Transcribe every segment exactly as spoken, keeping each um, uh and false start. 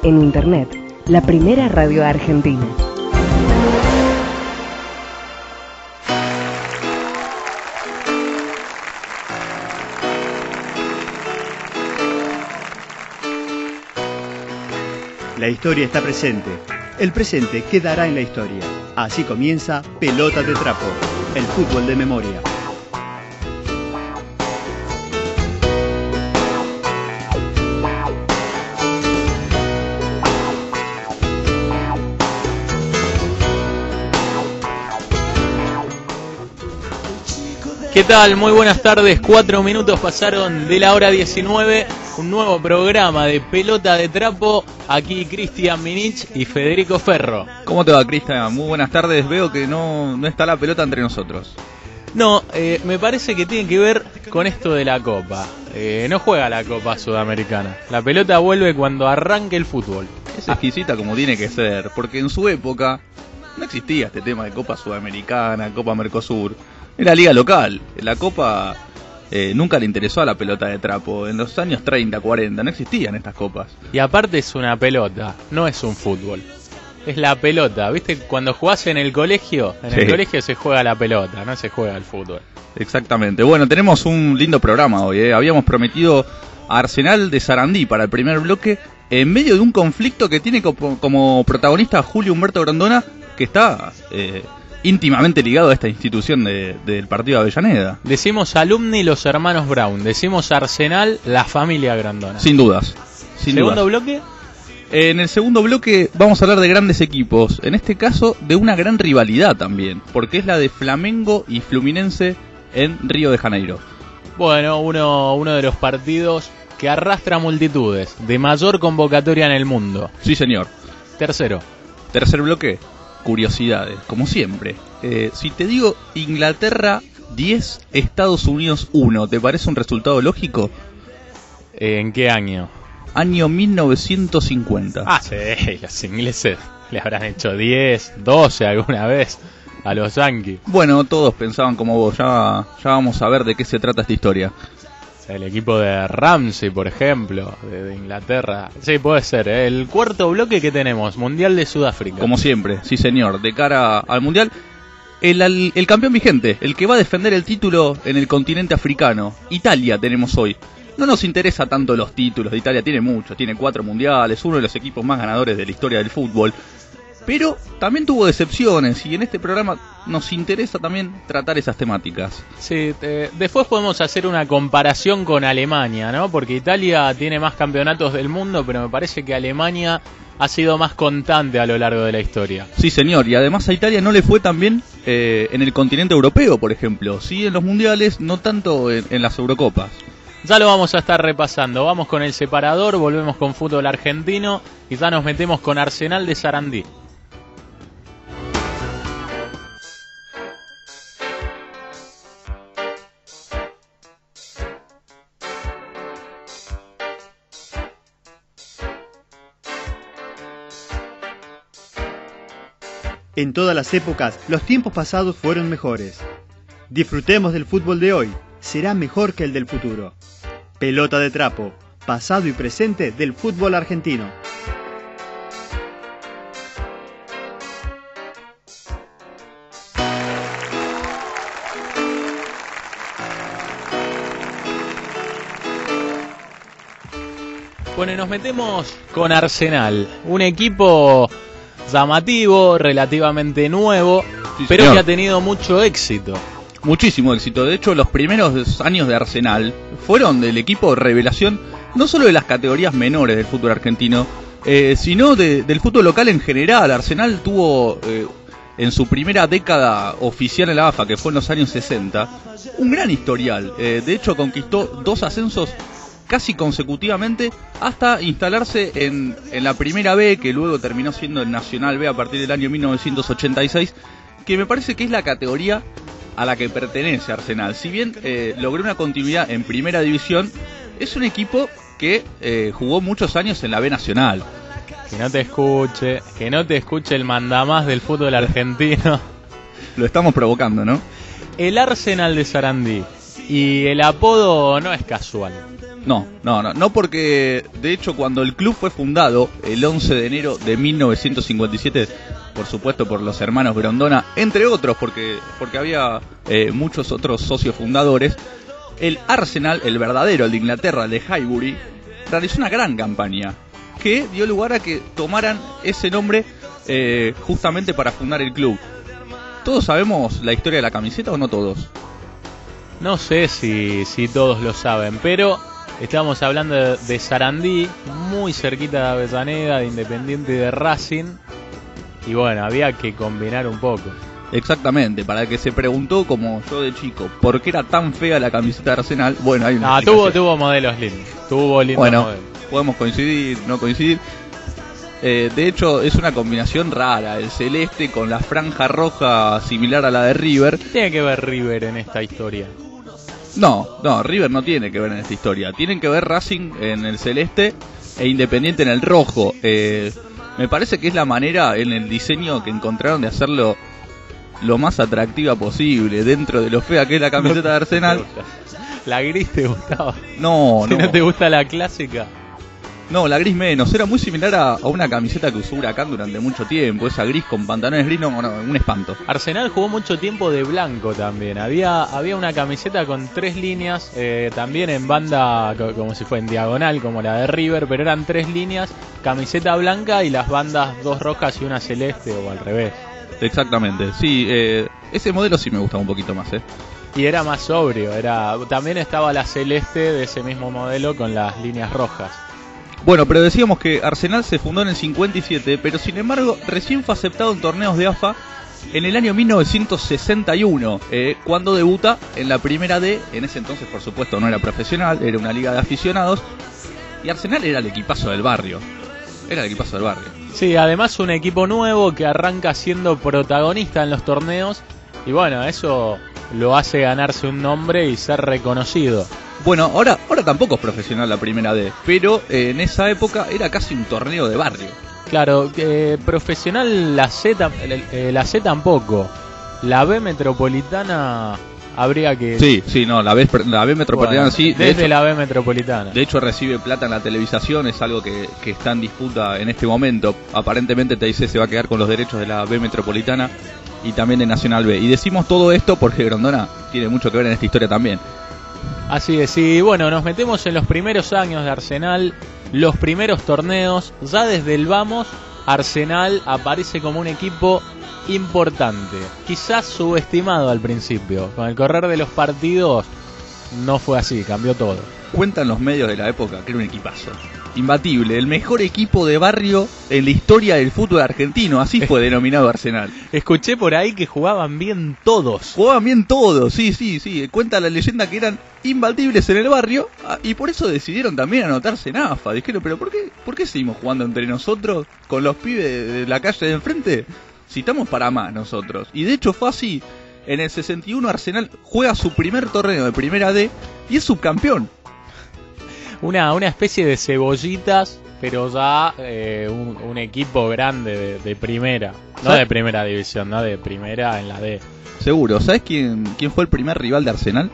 En Internet, la primera radio argentina. La historia está presente. El presente quedará en la historia. Así comienza Pelota de Trapo, el fútbol de memoria. ¿Qué tal? Muy buenas tardes, cuatro minutos pasaron de la hora diecinueve, un nuevo programa de Pelota de Trapo, aquí Cristian Minich y Federico Ferro. ¿Cómo te va, Cristian? Muy buenas tardes, veo que no, no está la pelota entre nosotros. No, eh, me parece que tiene que ver con esto de la Copa, eh, no juega la Copa Sudamericana, la pelota vuelve cuando arranque el fútbol. Es exquisita como tiene que ser, porque en su época no existía este tema de Copa Sudamericana, Copa Mercosur. Era liga local. La Copa eh, nunca le interesó a la pelota de trapo. En los años treinta, cuarenta no existían estas copas. Y aparte es una pelota, no es un fútbol. Es la pelota, ¿viste? Cuando jugás en el colegio, en sí. el colegio se juega la pelota, no se juega el fútbol. Exactamente. Bueno, tenemos un lindo programa hoy, ¿eh? Habíamos prometido a Arsenal de Sarandí para el primer bloque, en medio de un conflicto que tiene como, como protagonista a Julio Humberto Grondona, que está... Eh, íntimamente ligado a esta institución de, del partido de Avellaneda. Decimos Alumni los hermanos Brown, decimos Arsenal la familia Grondona. Sin dudas. Sin ¿Segundo dudas. bloque? En el segundo bloque vamos a hablar de grandes equipos, en este caso de una gran rivalidad también, porque es la de Flamengo y Fluminense en Río de Janeiro. Bueno, uno, uno de los partidos que arrastra multitudes, de mayor convocatoria en el mundo. Sí, señor. Tercero. Tercer bloque. Curiosidades, como siempre. Eh, si te digo Inglaterra diez, Estados Unidos uno, ¿te parece un resultado lógico? ¿En qué año? Año mil novecientos cincuenta. Ah, sí, los ingleses le habrán hecho diez, doce alguna vez a los Yankees. Bueno, todos pensaban como vos, ya, ya vamos a ver de qué se trata esta historia. El equipo de Ramsey, por ejemplo, de, de Inglaterra. Sí, puede ser. ¿eh? El cuarto bloque que tenemos, Mundial de Sudáfrica. Como siempre, sí señor, de cara al Mundial. El, el, el campeón vigente, el que va a defender el título en el continente africano. Italia tenemos hoy. No nos interesa tanto los títulos de Italia, tiene muchos, tiene cuatro mundiales, uno de los equipos más ganadores de la historia del fútbol. Pero también tuvo decepciones y en este programa nos interesa también tratar esas temáticas. Sí, eh, después podemos hacer una comparación con Alemania, ¿no? Porque Italia tiene más campeonatos del mundo, pero me parece que Alemania ha sido más constante a lo largo de la historia. Sí, señor, y además a Italia no le fue tan bien eh, en el continente europeo, por ejemplo. Sí, en los mundiales, no tanto en, en las Eurocopas. Ya lo vamos a estar repasando. Vamos con el separador, volvemos con fútbol argentino y ya nos metemos con Arsenal de Sarandí. En todas las épocas, los tiempos pasados fueron mejores. Disfrutemos del fútbol de hoy, será mejor que el del futuro. Pelota de Trapo, pasado y presente del fútbol argentino. Bueno, nos metemos con Arsenal, un equipo llamativo, relativamente nuevo, sí, pero señor, que ha tenido mucho éxito. Muchísimo éxito. De hecho, los primeros años de Arsenal fueron del equipo revelación, no solo de las categorías menores del fútbol argentino, eh, sino de, del fútbol local en general. Arsenal tuvo, eh, en su primera década oficial en la A F A, que fue en los años sesenta, un gran historial. Eh, de hecho, conquistó dos ascensos casi consecutivamente hasta instalarse en, en la primera B, que luego terminó siendo el Nacional B a partir del año mil novecientos ochenta y seis, que me parece que es la categoría a la que pertenece Arsenal. Si bien eh, logró una continuidad en primera división, es un equipo que eh, jugó muchos años en la B Nacional. Que no te escuche, que no te escuche el mandamás del fútbol argentino. Lo estamos provocando, ¿no? El Arsenal de Sarandí Y el apodo no es casual. No, no, no, no porque de hecho cuando el club fue fundado el once de enero de mil novecientos cincuenta y siete, por supuesto por los hermanos Grondona, entre otros, porque, porque había eh, muchos otros socios fundadores, el Arsenal, el verdadero, el de Inglaterra, el de Highbury, realizó una gran campaña que dio lugar a que tomaran ese nombre eh, justamente para fundar el club. ¿Todos sabemos la historia de la camiseta o no todos? No sé si, si todos lo saben, pero estamos hablando de, de Sarandí, muy cerquita de Avellaneda, de Independiente y de Racing. Y bueno, había que combinar un poco. Exactamente, para el que se preguntó, como yo de chico, ¿por qué era tan fea la camiseta de Arsenal? Bueno, hay una No, tuvo, tuvo modelos lindos. Tuvo lindos bueno, modelos. Podemos coincidir, no coincidir. Eh, de hecho, es una combinación rara. El celeste con la franja roja similar a la de River. ¿Qué tiene que ver River en esta historia? No, no, River no tiene que ver en esta historia. Tienen que ver Racing en el celeste e Independiente en el rojo. Eh, me parece que es la manera en el diseño que encontraron de hacerlo lo más atractiva posible dentro de lo fea que es la camiseta de Arsenal. ¿La gris te gustaba? No, ¿Si no. no te gusta la clásica? No, la gris menos. Era muy similar a, a una camiseta que usó Huracán durante mucho tiempo. Esa gris con pantalones gris, no, no, un espanto. Arsenal jugó mucho tiempo de blanco también. Había había una camiseta con tres líneas, eh, también en banda, co- como si fuera en diagonal, como la de River, pero eran tres líneas, camiseta blanca y las bandas dos rojas y una celeste, o al revés. Exactamente, sí, eh, ese modelo sí me gusta un poquito más, ¿eh? Y era más sobrio, era también estaba la celeste de ese mismo modelo con las líneas rojas. Bueno, pero decíamos que Arsenal se fundó en el cincuenta y siete, pero sin embargo recién fue aceptado en torneos de A F A en el año mil novecientos sesenta y uno, eh, cuando debuta en la primera D. En ese entonces, por supuesto, no era profesional, era una liga de aficionados, y Arsenal era el equipazo del barrio, era el equipazo del barrio. Sí, además un equipo nuevo que arranca siendo protagonista en los torneos, y bueno, eso lo hace ganarse un nombre y ser reconocido. Bueno, ahora, ahora tampoco es profesional la primera D, pero eh, en esa época era casi un torneo de barrio. Claro, eh, profesional la C, tam- eh, la C tampoco. La B metropolitana habría que... Sí, sí, no, la B, la B metropolitana Bueno, sí. De desde hecho, la B metropolitana. de hecho recibe plata en la televisación, es algo que, que está en disputa en este momento. Aparentemente T I C se va a quedar con los derechos de la B metropolitana y también de Nacional B. Y decimos todo esto porque Grondona tiene mucho que ver en esta historia también. Así es, y bueno, nos metemos en los primeros años de Arsenal, los primeros torneos. Ya desde el vamos, Arsenal aparece como un equipo importante, quizás subestimado al principio. Con el correr de los partidos no fue así, cambió todo. Cuentan los medios de la época que era un equipazo imbatible, el mejor equipo de barrio en la historia del fútbol argentino, así fue denominado Arsenal. Escuché por ahí que jugaban bien todos. Jugaban bien todos, sí, sí, sí. Cuenta la leyenda que eran imbatibles en el barrio, ah, y por eso decidieron también anotarse en A F A. Dijeron, pero ¿por qué, por qué seguimos jugando entre nosotros con los pibes de la calle de enfrente? Si estamos para más nosotros. Y de hecho fue así. En el sesenta y uno Arsenal juega su primer torneo de primera D y es subcampeón. Una, una especie de cebollitas, pero ya eh, un, un equipo grande de, de primera. No ¿Sabes? de primera división, no de primera en la D. Seguro. ¿Sabes quién, quién fue el primer rival de Arsenal?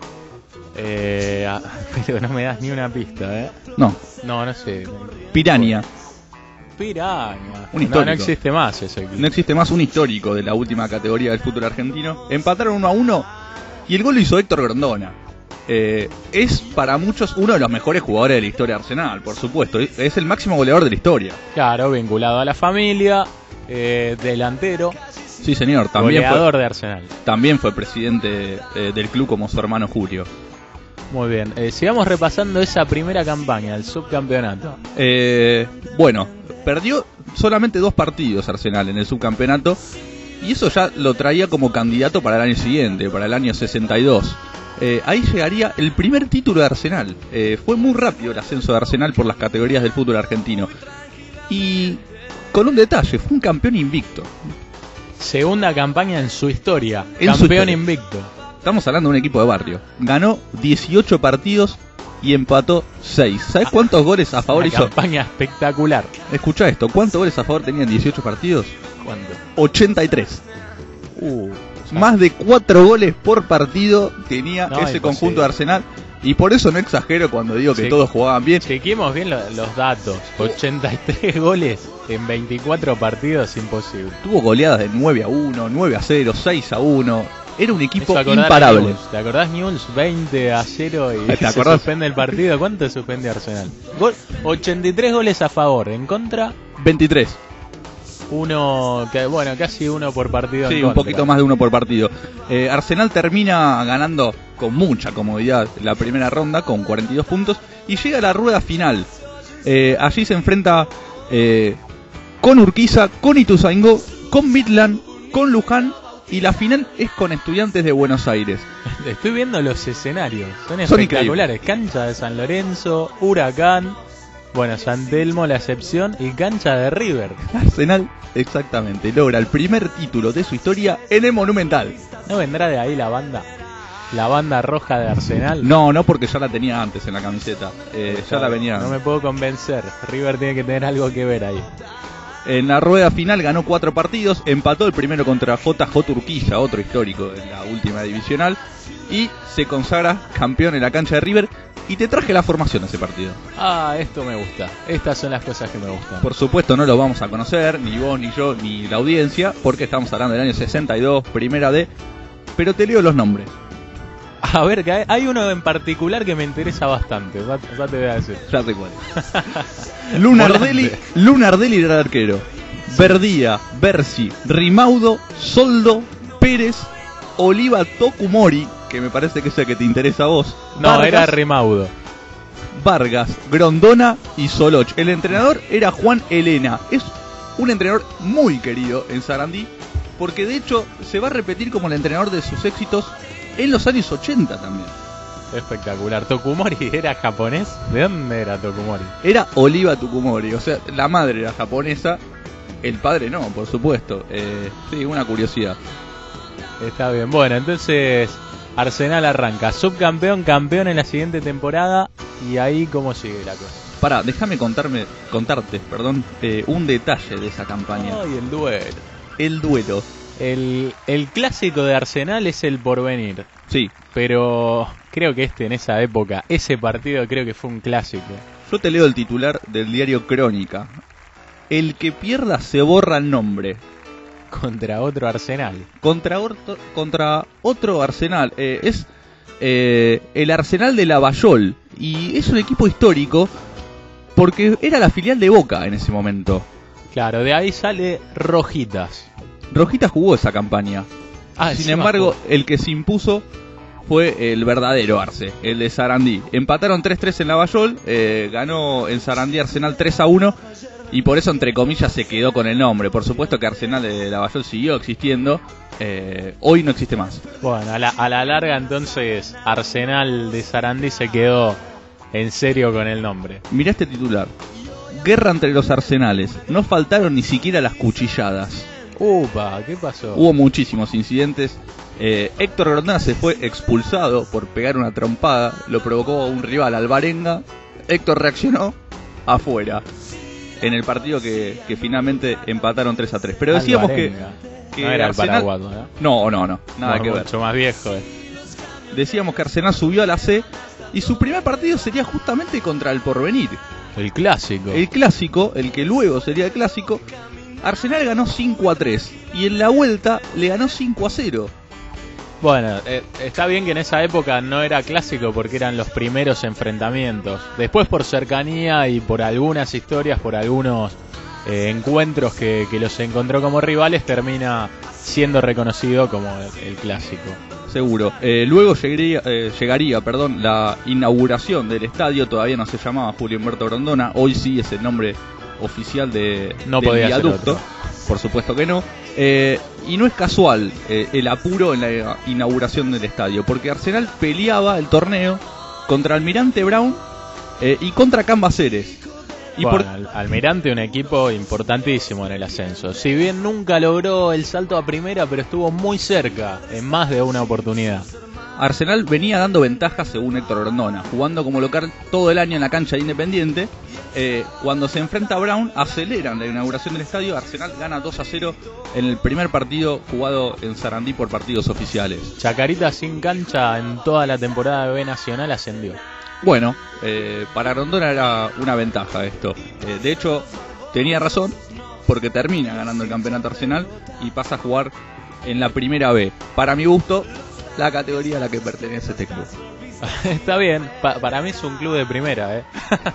Eh, ah, pero no me das ni una pista, ¿eh? No, No, no sé. Piranha. Piraña. Un No, histórico. no existe más ese equipo. No existe más, un histórico de la última categoría del fútbol argentino. Empataron uno a uno y el gol lo hizo Héctor Grondona. Eh, es para muchos uno de los mejores jugadores de la historia de Arsenal, por supuesto. Es el máximo goleador de la historia. Claro, vinculado a la familia, eh, delantero, Sí, señor. También goleador fue, de Arsenal. también fue presidente eh, del club como su hermano Julio. Muy bien, eh, sigamos repasando esa primera campaña, el subcampeonato. Eh, bueno, perdió solamente dos partidos Arsenal en el subcampeonato y eso ya lo traía como candidato para el año siguiente, para el año sesenta y dos. Eh, ahí llegaría el primer título de Arsenal. Eh, fue muy rápido el ascenso de Arsenal por las categorías del fútbol argentino. Y con un detalle, fue un campeón invicto. Segunda campaña en su historia, En su campeón historia. invicto. Estamos hablando de un equipo de barrio. Ganó dieciocho partidos y empató seis. ¿Sabes cuántos goles a favor Una hizo? campaña espectacular. Escucha esto, ¿cuántos goles a favor tenían dieciocho partidos? ¿Cuánto? ochenta y tres. Uh, Más de cuatro goles por partido tenía No, ese imposible. conjunto de Arsenal. Y por eso no exagero cuando digo que Sí. todos jugaban bien. Chequemos bien lo- los datos. ochenta y tres goles en veinticuatro partidos, imposible. Tuvo goleadas de nueve a uno, nueve a cero, seis a uno. Era un equipo Eso acordás imparable. Newell's. ¿Te acordás Newell's veinte a cero y ¿Te se acordás? suspende el partido? ¿Cuánto suspende Arsenal? Gol, ochenta y tres goles a favor, en contra veintitrés. uno, que bueno, casi uno por partido. Sí, en un contra. poquito más de uno por partido. Eh, Arsenal termina ganando con mucha comodidad la primera ronda con cuarenta y dos puntos y llega a la rueda final. Eh, allí se enfrenta eh, con Urquiza, con Ituzaingó, con Midland, con Luján y la final es con Estudiantes de Buenos Aires. Estoy viendo los escenarios, son Son espectaculares. Cancha de San Lorenzo, Huracán, bueno, San Telmo la excepción y cancha de River. Arsenal, exactamente, logra el primer título de su historia en el Monumental. ¿No vendrá de ahí la banda? La banda roja de Arsenal. No, no, porque ya la tenía antes en la camiseta. Eh, ya la venía. No me puedo convencer. River tiene que tener algo que ver ahí. En la rueda final ganó cuatro partidos, empató el primero contra J J Urquiza, otro histórico en la última divisional, y se consagra campeón en la cancha de River. Y te traje la formación de ese partido. Ah, esto me gusta. Estas son las cosas que me gustan. Por supuesto no lo vamos a conocer, ni vos, ni yo, ni la audiencia, porque estamos hablando del año sesenta y dos, primera D, pero te leo los nombres. A ver, que hay- hay uno en particular que me interesa bastante. Ya, ya te voy a decir. Ya te cuento. Lunardelli, Volante. Lunardelli era el arquero. Verdía, Bersi, Rimaudo, Soldo, Pérez, Oliva Tokumori, que me parece que es el que te interesa a vos. No, Vargas, era Rimaudo. Vargas, Grondona y Soloch. El entrenador era Juan Elena. Es un entrenador muy querido en Sarandí, porque de hecho se va a repetir como el entrenador de sus éxitos en los años ochenta también. Espectacular. Tokumori era japonés. ¿De dónde era Tokumori? Era Oliva Tokumori, o sea, la madre era japonesa, el padre no, por supuesto. Eh, sí, una curiosidad. Está bien. Bueno, entonces Arsenal arranca. Subcampeón, campeón en la siguiente temporada. Y ahí, ¿cómo sigue la cosa? Pará, déjame contarme, contarte, perdón, eh, un detalle de esa campaña. Ay, el duelo. El duelo. El, el clásico de Arsenal es el porvenir. Sí, Pero creo que este en esa época, ese partido creo que fue un clásico. yo te leo el titular del diario Crónica. El que pierda se borra el nombre. Contra otro Arsenal. Contra, orto- contra otro Arsenal. Eh, es eh, el Arsenal de Lavallol. Y es un equipo histórico porque era la filial de Boca en ese momento. Claro, de ahí sale Rojitas. Rojita jugó esa campaña. Ah, Sin encima embargo, jugó. el que se impuso fue el verdadero Arce, el de Sarandí. Empataron tres tres en Lavallol, eh, ganó en Sarandí Arsenal tres a uno y por eso, entre comillas, se quedó con el nombre. Por supuesto que Arsenal de Lavallol siguió existiendo, eh, hoy no existe más. Bueno, a la, a la larga entonces Arsenal de Sarandí se quedó en serio con el nombre. Mirá este titular. Guerra entre los arsenales, no faltaron ni siquiera las cuchilladas. Upa, ¿qué pasó? Hubo muchísimos incidentes. Eh, Héctor Grondona se fue expulsado por pegar una trompada. Lo provocó un rival, Alvarenga. Héctor reaccionó afuera. En el partido que, que finalmente empataron tres a tres. Pero decíamos que, Alvarenga. que No era el Arsenal- paraguayo, ¿no? No, no, no. Nada Por que ver. mucho más viejo. eh. Decíamos que Arsenal subió a la C. Y su primer partido sería justamente contra el Porvenir. El clásico. El clásico, el que luego sería el clásico. Arsenal ganó cinco a tres. Y en la vuelta le ganó cinco a cero. Bueno, eh, está bien que en esa época no era clásico porque eran los primeros enfrentamientos. Después por cercanía y por algunas historias, por algunos eh, encuentros que, que los encontró como rivales, termina siendo reconocido como el, el clásico. Seguro. Eh, luego llegaría, eh, llegaría perdón, la inauguración del estadio. Todavía no se llamaba Julio Humberto Grondona. Hoy sí es el nombre oficial de, No del podía ser viaducto. otro. Por supuesto que no. Eh, y no es casual eh, el apuro en la inauguración del estadio, porque Arsenal peleaba el torneo contra Almirante Brown eh, y contra Cambaceres. Y Bueno, por- Al- Almirante, un equipo importantísimo en el ascenso. Si bien nunca logró el salto a primera, pero estuvo muy cerca en más de una oportunidad. Arsenal venía dando ventajas según Héctor Grondona, jugando como local todo el año en la cancha de Independiente. Eh, cuando se enfrenta a Brown, aceleran la inauguración del estadio. Arsenal gana dos a cero en el primer partido jugado en Sarandí por partidos oficiales. Chacarita sin cancha en toda la temporada de B Nacional ascendió. Bueno, eh, para Grondona era una ventaja esto. Eh, de hecho, tenía razón, porque termina ganando el campeonato Arsenal y pasa a jugar en la primera B. Para mi gusto, la categoría a la que pertenece este club. Está bien, pa para mí es un club de primera, ¿eh?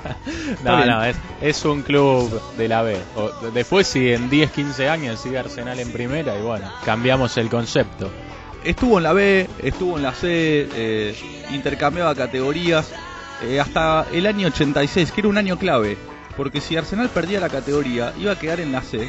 no, no, es, es un club de la B. O, después si en diez, quince años sigue Arsenal en primera y bueno, cambiamos el concepto. Estuvo en la B, estuvo en la C, eh, intercambiaba categorías eh, hasta el año ochenta y seis, que era un año clave, porque si Arsenal perdía la categoría iba a quedar en la C,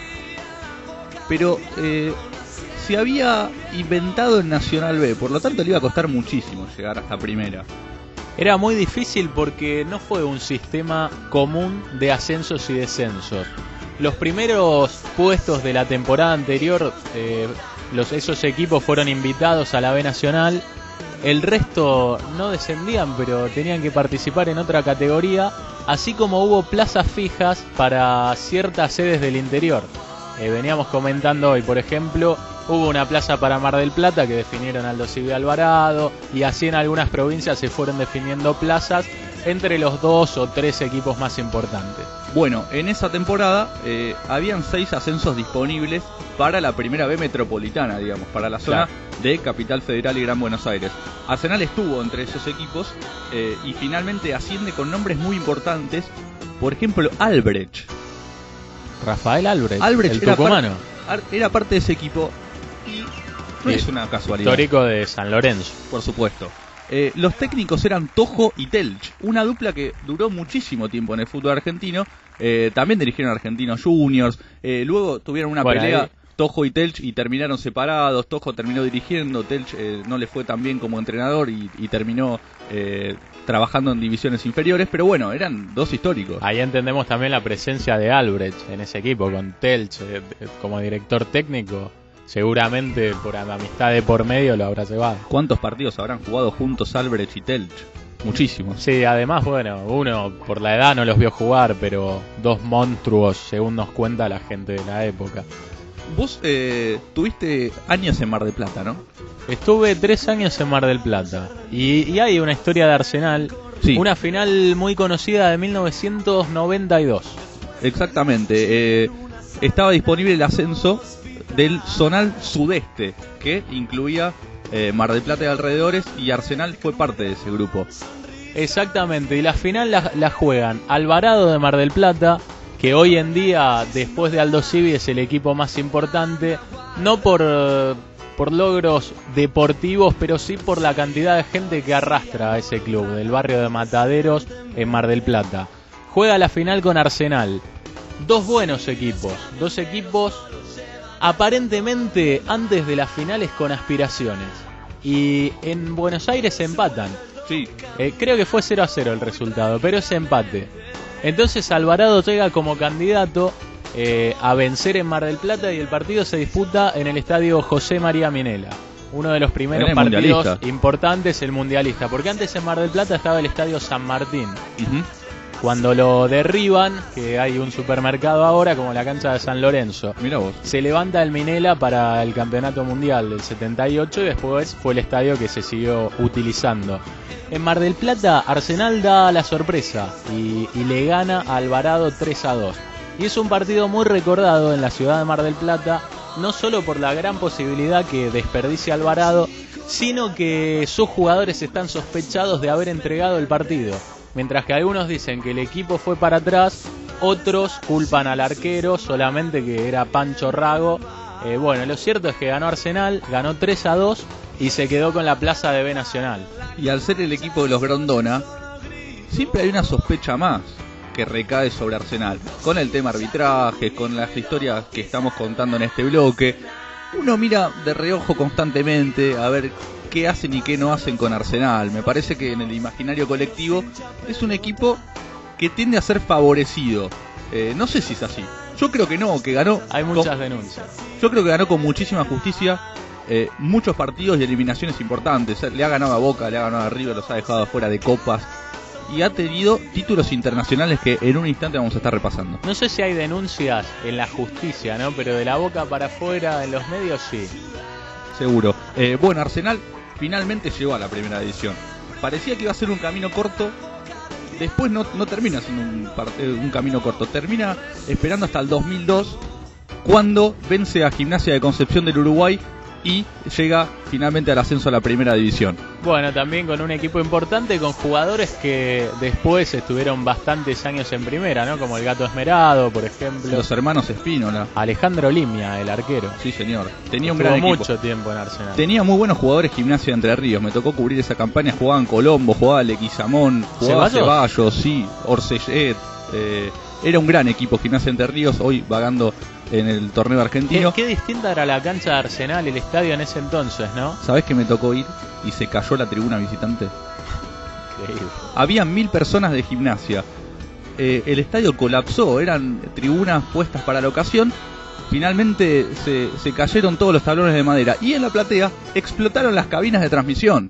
pero... Eh, se había inventado en Nacional B, por lo tanto le iba a costar muchísimo llegar hasta primera. Era muy difícil porque no fue un sistema común de ascensos y descensos. Los primeros puestos de la temporada anterior, eh, los, esos equipos fueron invitados a la B Nacional. El resto no descendían, pero tenían que participar en otra categoría, así como hubo plazas fijas para ciertas sedes del interior. Eh, veníamos comentando hoy, por ejemplo, hubo una plaza para Mar del Plata que definieron Aldo Civi Alvarado, y así en algunas provincias se fueron definiendo plazas entre los dos o tres equipos más importantes. Bueno, en esa temporada eh, habían seis ascensos disponibles para la primera B metropolitana, digamos, para la zona, claro, de Capital Federal y Gran Buenos Aires. Arsenal estuvo entre esos equipos eh, y finalmente asciende con nombres muy importantes, por ejemplo, Albrecht. Rafael Albrecht, Albrecht el era tucumano. Par, era parte de ese equipo y no sí, es una casualidad. Histórico de San Lorenzo. Por supuesto. Eh, los técnicos eran Tojo y Telch, una dupla que duró muchísimo tiempo en el fútbol argentino. Eh, también dirigieron a Argentinos Juniors. Eh, luego tuvieron una bueno, pelea, ahí... Tojo y Telch, y terminaron separados. Tojo terminó dirigiendo, Telch eh, no le fue tan bien como entrenador y, y terminó eh, trabajando en divisiones inferiores. Pero bueno, eran dos históricos. Ahí entendemos también la presencia de Albrecht en ese equipo, con Telch eh, como director técnico. Seguramente por amistad de por medio lo habrá llevado. ¿Cuántos partidos habrán jugado juntos Albrecht y Telch? Muchísimos. Sí, además, bueno, uno por la edad no los vio jugar, pero dos monstruos, según nos cuenta la gente de la época. Vos eh, tuviste años en Mar del Plata, ¿no? Estuve tres años en Mar del Plata. Y, y hay una historia de Arsenal, sí, una final muy conocida de mil novecientos noventa y dos. Exactamente. Eh, estaba disponible el ascenso del Zonal Sudeste, que incluía eh, Mar del Plata y alrededores, y Arsenal fue parte de ese grupo. Exactamente, y la final la, la juegan Alvarado de Mar del Plata, que hoy en día, después de Aldo Civi, es el equipo más importante, no por, por logros deportivos, pero sí por la cantidad de gente que arrastra a ese club, del barrio de Mataderos en Mar del Plata. Juega la final con Arsenal. Dos buenos equipos, dos equipos aparentemente antes de las finales con aspiraciones. Y en Buenos Aires se empatan. Sí. Eh, creo que fue cero a cero el resultado, pero es empate. Entonces Alvarado llega como candidato eh, a vencer en Mar del Plata, y el partido se disputa en el estadio José María Minela. Uno de los primeros partidos mundialista. importantes, el mundialista. Porque antes en Mar del Plata estaba el estadio San Martín. Uh-huh. Cuando lo derriban, que hay un supermercado ahora, como la cancha de San Lorenzo, mirá vos, se levanta el Minela para el campeonato mundial del setenta y ocho, y después fue el estadio que se siguió utilizando. En Mar del Plata, Arsenal da la sorpresa y, y le gana a Alvarado tres a dos. Y es un partido muy recordado en la ciudad de Mar del Plata, no solo por la gran posibilidad que desperdicia Alvarado, sino que sus jugadores están sospechados de haber entregado el partido. Mientras que algunos dicen que el equipo fue para atrás, otros culpan al arquero, solamente que era Pancho Rago. Eh, bueno, lo cierto es que ganó Arsenal, ganó tres a dos y se quedó con la plaza de B Nacional. Y al ser el equipo de los Grondona, siempre hay una sospecha más que recae sobre Arsenal. Con el tema arbitraje, con las historias que estamos contando en este bloque, uno mira de reojo constantemente a ver qué hacen y qué no hacen con Arsenal. Me parece que en el imaginario colectivo es un equipo que tiende a ser favorecido. Eh, no sé si es así. Yo creo que no, que ganó... Hay muchas con, denuncias. Yo creo que ganó con muchísima justicia eh, muchos partidos y eliminaciones importantes. Le ha ganado a Boca, le ha ganado a River, los ha dejado fuera de copas. Y ha tenido títulos internacionales que en un instante vamos a estar repasando. No sé si hay denuncias en la justicia, ¿no? Pero de la boca para afuera, en los medios, sí. Seguro. Eh, bueno, Arsenal finalmente llegó a la primera división. Parecía que iba a ser un camino corto. Después no, no termina siendo un, un camino corto. Termina esperando hasta el dos mil dos, cuando vence a Gimnasia de Concepción del Uruguay y llega finalmente al ascenso a la primera división. Bueno, también con un equipo importante, con jugadores que después estuvieron bastantes años en primera, ¿no? Como el Gato Esmerado, por ejemplo. Los hermanos Espínola. Alejandro Limia, el arquero. Sí, señor. Tenía un Estuvo gran equipo. mucho tiempo en Arsenal. Tenía muy buenos jugadores Gimnasia de Entre Ríos. Me tocó cubrir esa campaña. Jugaban Colombo, jugaba Leguizamón, jugaba Ceballos, Ceballos, sí, Orsellet. Eh, era un gran equipo Gimnasia de Entre Ríos, hoy vagando en el torneo argentino. Qué, qué distinta era la cancha de Arsenal, el estadio en ese entonces, ¿no? ¿Sabés que me tocó ir y se cayó la tribuna visitante? Increíble. Había mil personas de Gimnasia. Eh, el estadio colapsó, eran tribunas puestas para la ocasión. Finalmente se, se cayeron todos los tablones de madera y en la platea explotaron las cabinas de transmisión.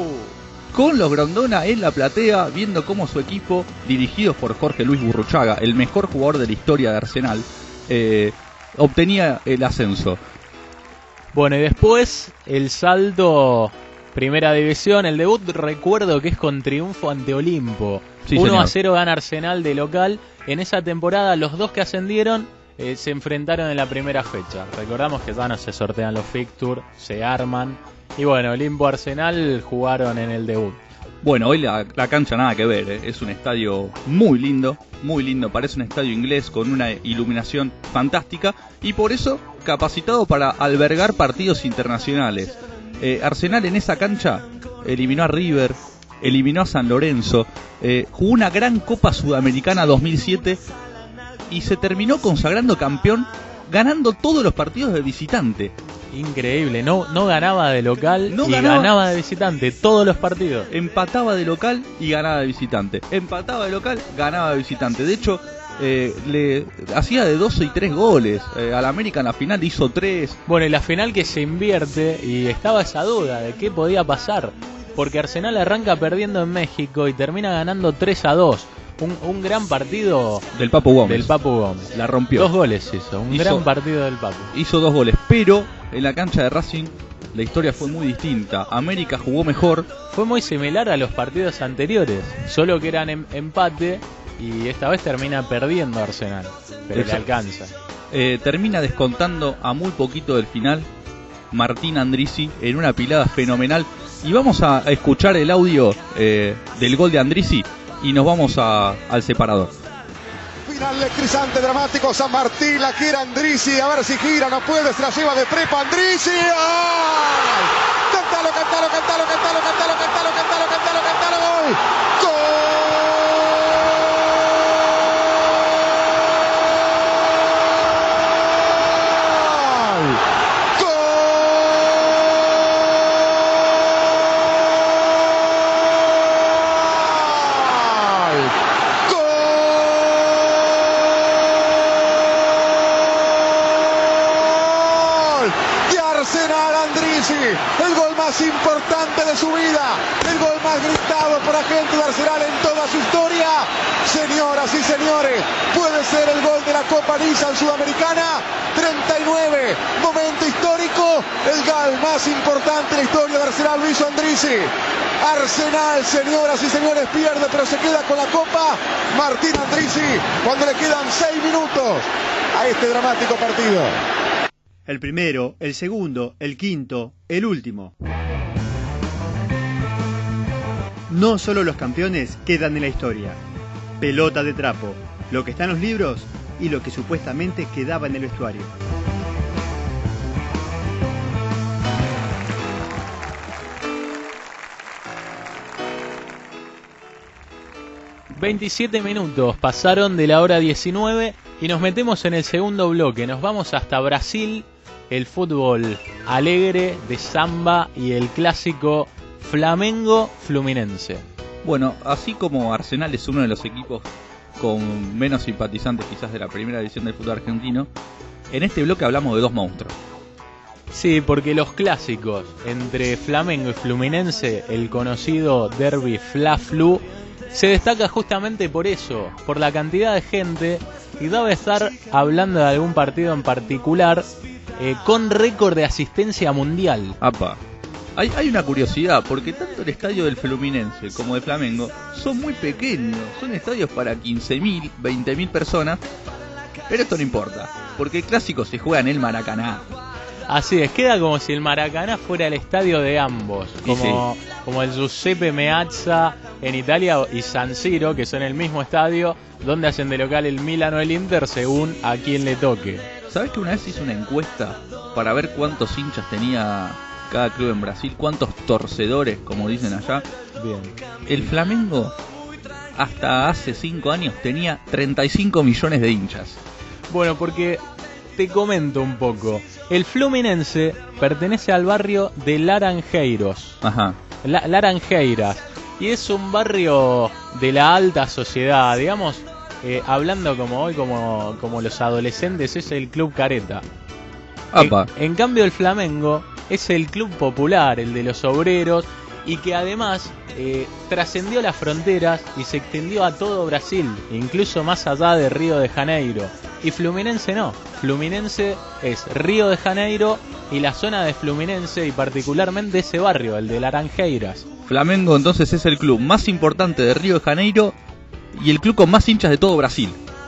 Uh. Con los Grondona en la platea, viendo cómo su equipo, dirigidos por Jorge Luis Burruchaga, el mejor jugador de la historia de Arsenal, eh, obtenía el ascenso. Bueno, y después el salto primera división, el debut recuerdo que es con triunfo ante Olimpo. Sí, uno señor. a cero gana Arsenal de local. En esa temporada los dos que ascendieron eh, se enfrentaron en la primera fecha. Recordamos que ya no se sortean los fixtures, se arman. Y bueno, Olimpo Arsenal jugaron en el debut. Bueno, hoy la, la cancha nada que ver, ¿eh? Es un estadio muy lindo, muy lindo, parece un estadio inglés con una iluminación fantástica y por eso capacitado para albergar partidos internacionales. Eh, Arsenal en esa cancha eliminó a River, eliminó a San Lorenzo, eh, jugó una gran Copa Sudamericana dos mil siete y se terminó consagrando campeón ganando todos los partidos de visitante. Increíble, no, no ganaba de local no y ganaba, ganaba de visitante todos los partidos. Empataba de local y ganaba de visitante. Empataba de local, ganaba de visitante. De hecho, eh, le hacía de doce y tres goles. Eh, al América en la final hizo tres. Bueno, y la final que se invierte y estaba esa duda de qué podía pasar. Porque Arsenal arranca perdiendo en México y termina ganando tres a dos. Un, un gran partido del Papu Gómez. Del Papu Gómez. La rompió. Dos goles hizo, un hizo, gran partido del Papu. Hizo dos goles, pero en la cancha de Racing la historia fue muy distinta. América jugó mejor. Fue muy similar a los partidos anteriores, solo que eran em, empate y esta vez termina perdiendo Arsenal, pero Exacto. le alcanza. Eh, termina descontando a muy poquito del final Martín Andrisi en una pilada fenomenal. Y vamos a, a escuchar el audio eh, del gol de Andrisi y nos vamos a, al separador. Final electrizante, dramático, San Martín, la quiere Andrisi, a ver si gira, no puede, se la lleva de prepa Andrisi. ¡Ay! Cantalo, cantalo, cantalo, cantalo, cantalo, cantalo, cantalo, cantalo, cantalo, gol. ¡Gol! El gol más importante de su vida, el gol más gritado por la gente de Arsenal en toda su historia. Señoras y señores, puede ser el gol de la Copa Nissan Sudamericana. treinta y nueve, momento histórico, el gol más importante de la historia de Arsenal lo hizo Andrisi. Arsenal, señoras y señores, pierde pero se queda con la Copa. Martín Andrisi, cuando le quedan seis minutos a este dramático partido. El primero, el segundo, el quinto, el último. No solo los campeones quedan en la historia. Pelota de trapo, lo que está en los libros y lo que supuestamente quedaba en el vestuario. veintisiete minutos pasaron de la hora diecinueve y nos metemos en el segundo bloque. Nos vamos hasta Brasil, el fútbol alegre de samba y el clásico Flamengo-Fluminense. Bueno, así como Arsenal es uno de los equipos con menos simpatizantes quizás de la primera división del fútbol argentino, en este bloque hablamos de dos monstruos. Sí, porque los clásicos entre Flamengo y Fluminense, el conocido derbi Fla-Flu, se destaca justamente por eso, por la cantidad de gente, y debe estar hablando de algún partido en particular eh, con récord de asistencia mundial. Apa. Hay, hay una curiosidad, porque tanto el estadio del Fluminense como de Flamengo son muy pequeños, son estadios para quince mil, veinte mil personas, pero esto no importa, porque el clásico se juega en el Maracaná. Así es, queda como si el Maracaná fuera el estadio de ambos, como, sí. como el Giuseppe Meazza en Italia y San Siro, que son el mismo estadio, donde hacen de local el Milan o el Inter según a quien le toque. ¿Sabes que una vez hice una encuesta para ver cuántos hinchas tenía cada club en Brasil, cuántos torcedores, como dicen allá? Bien. El Flamengo hasta hace cinco años tenía treinta y cinco millones de hinchas. Bueno, porque te comento un poco. El Fluminense pertenece al barrio de Laranjeiros. Ajá. La, Laranjeiras. Y es un barrio de la alta sociedad, digamos, eh, hablando como hoy, como, como los adolescentes, es el club careta. Apa. En, en cambio el Flamengo es el club popular, el de los obreros, y que además eh, trascendió las fronteras y se extendió a todo Brasil, incluso más allá de Río de Janeiro. Y Fluminense no, Fluminense es Río de Janeiro y la zona de Fluminense, y particularmente ese barrio, el de Laranjeiras. Flamengo entonces es el club más importante de Río de Janeiro y el club con más hinchas de todo Brasil.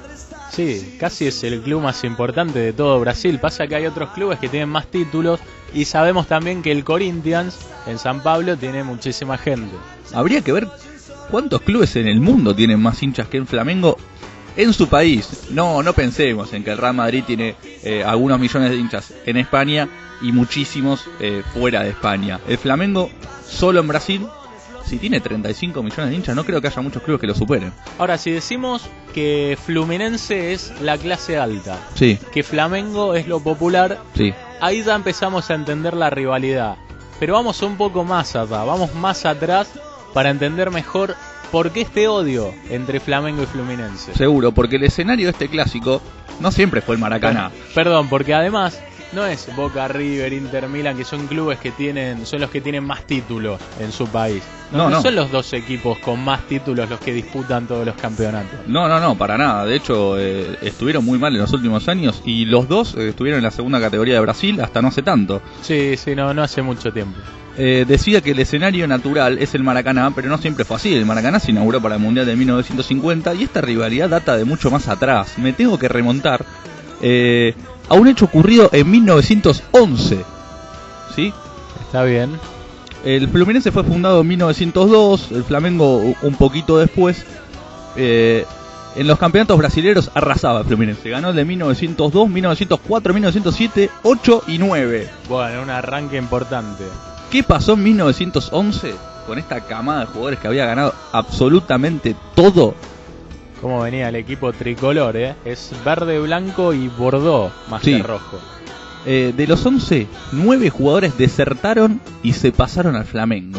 Sí, casi es el club más importante de todo Brasil. Pasa que hay otros clubes que tienen más títulos, y sabemos también que el Corinthians en San Pablo tiene muchísima gente. Habría que ver cuántos clubes en el mundo tienen más hinchas que en Flamengo en su país. No, no pensemos en que el Real Madrid tiene eh, algunos millones de hinchas en España y muchísimos eh, fuera de España. El Flamengo solo en Brasil, si tiene treinta y cinco millones de hinchas, no creo que haya muchos clubes que lo superen. Ahora, si decimos que Fluminense es la clase alta, sí, que Flamengo es lo popular, sí, ahí ya empezamos a entender la rivalidad. Pero vamos un poco más allá, vamos más atrás para entender mejor por qué este odio entre Flamengo y Fluminense. Seguro, porque el escenario de este clásico no siempre fue el Maracaná. Perdón, porque además no es Boca, River, Inter, Milan, que son clubes que tienen, son los que tienen más títulos en su país. No, no, no, no son los dos equipos con más títulos los que disputan todos los campeonatos. No, no, no, para nada. De hecho, eh, estuvieron muy mal en los últimos años y los dos eh, estuvieron en la segunda categoría de Brasil hasta no hace tanto. Sí, sí, no, no hace mucho tiempo. Eh, decía que el escenario natural es el Maracaná, pero no siempre fue así. El Maracaná se inauguró para el Mundial de mil novecientos cincuenta y esta rivalidad data de mucho más atrás. Me tengo que remontar eh, a un hecho ocurrido en mil novecientos once. ¿Sí? Está bien. El Fluminense fue fundado en mil novecientos dos, el Flamengo un poquito después. Eh, en los campeonatos brasileños arrasaba el Fluminense. Ganó el de mil novecientos dos, mil novecientos cuatro, mil novecientos siete, ocho y nueve. Bueno, un arranque importante. ¿Qué pasó en mil novecientos once con esta camada de jugadores que había ganado absolutamente todo? Cómo venía el equipo tricolor, ¿eh? Es verde, blanco y bordó, más sí. que rojo. Eh, de los once, nueve jugadores desertaron y se pasaron al Flamengo.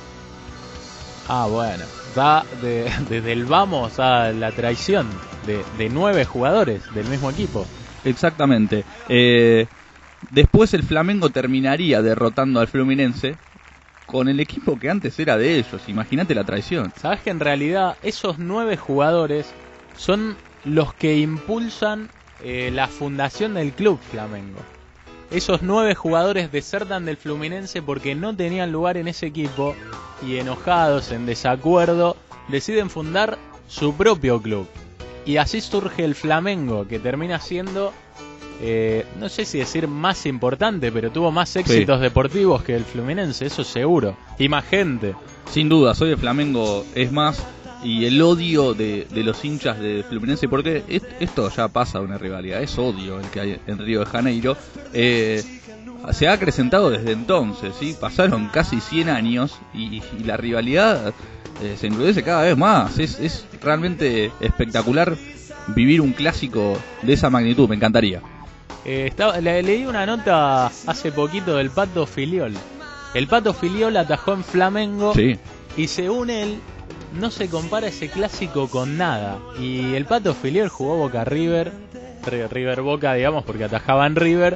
Ah, bueno. Da de, desde el vamos a la traición de, de nueve jugadores del mismo equipo. Exactamente. Eh, después el Flamengo terminaría derrotando al Fluminense con el equipo que antes era de ellos. Imagínate la traición. Sabes que en realidad esos nueve jugadores son los que impulsan eh, la fundación del club Flamengo. Esos nueve jugadores desertan del Fluminense porque no tenían lugar en ese equipo y, enojados, en desacuerdo, deciden fundar su propio club. Y así surge el Flamengo, que termina siendo, eh, no sé si decir más importante, pero tuvo más éxitos sí. deportivos que el Fluminense, eso seguro. Y más gente. Sin duda, hoy el Flamengo es más. Y el odio de, de los hinchas de Fluminense, porque est, esto ya pasa una rivalidad, es odio el que hay en Río de Janeiro, eh, se ha acrecentado desde entonces, ¿sí? Pasaron casi cien años y, y la rivalidad eh, se endurece cada vez más. Es, es realmente espectacular vivir un clásico de esa magnitud, me encantaría. Eh, estaba, le, leí una nota hace poquito del Pato Filiol. El Pato Filiol atajó en Flamengo sí. y según él no se compara ese clásico con nada. Y el Pato Filiol jugó Boca River, River Boca, digamos, porque atajaba en River.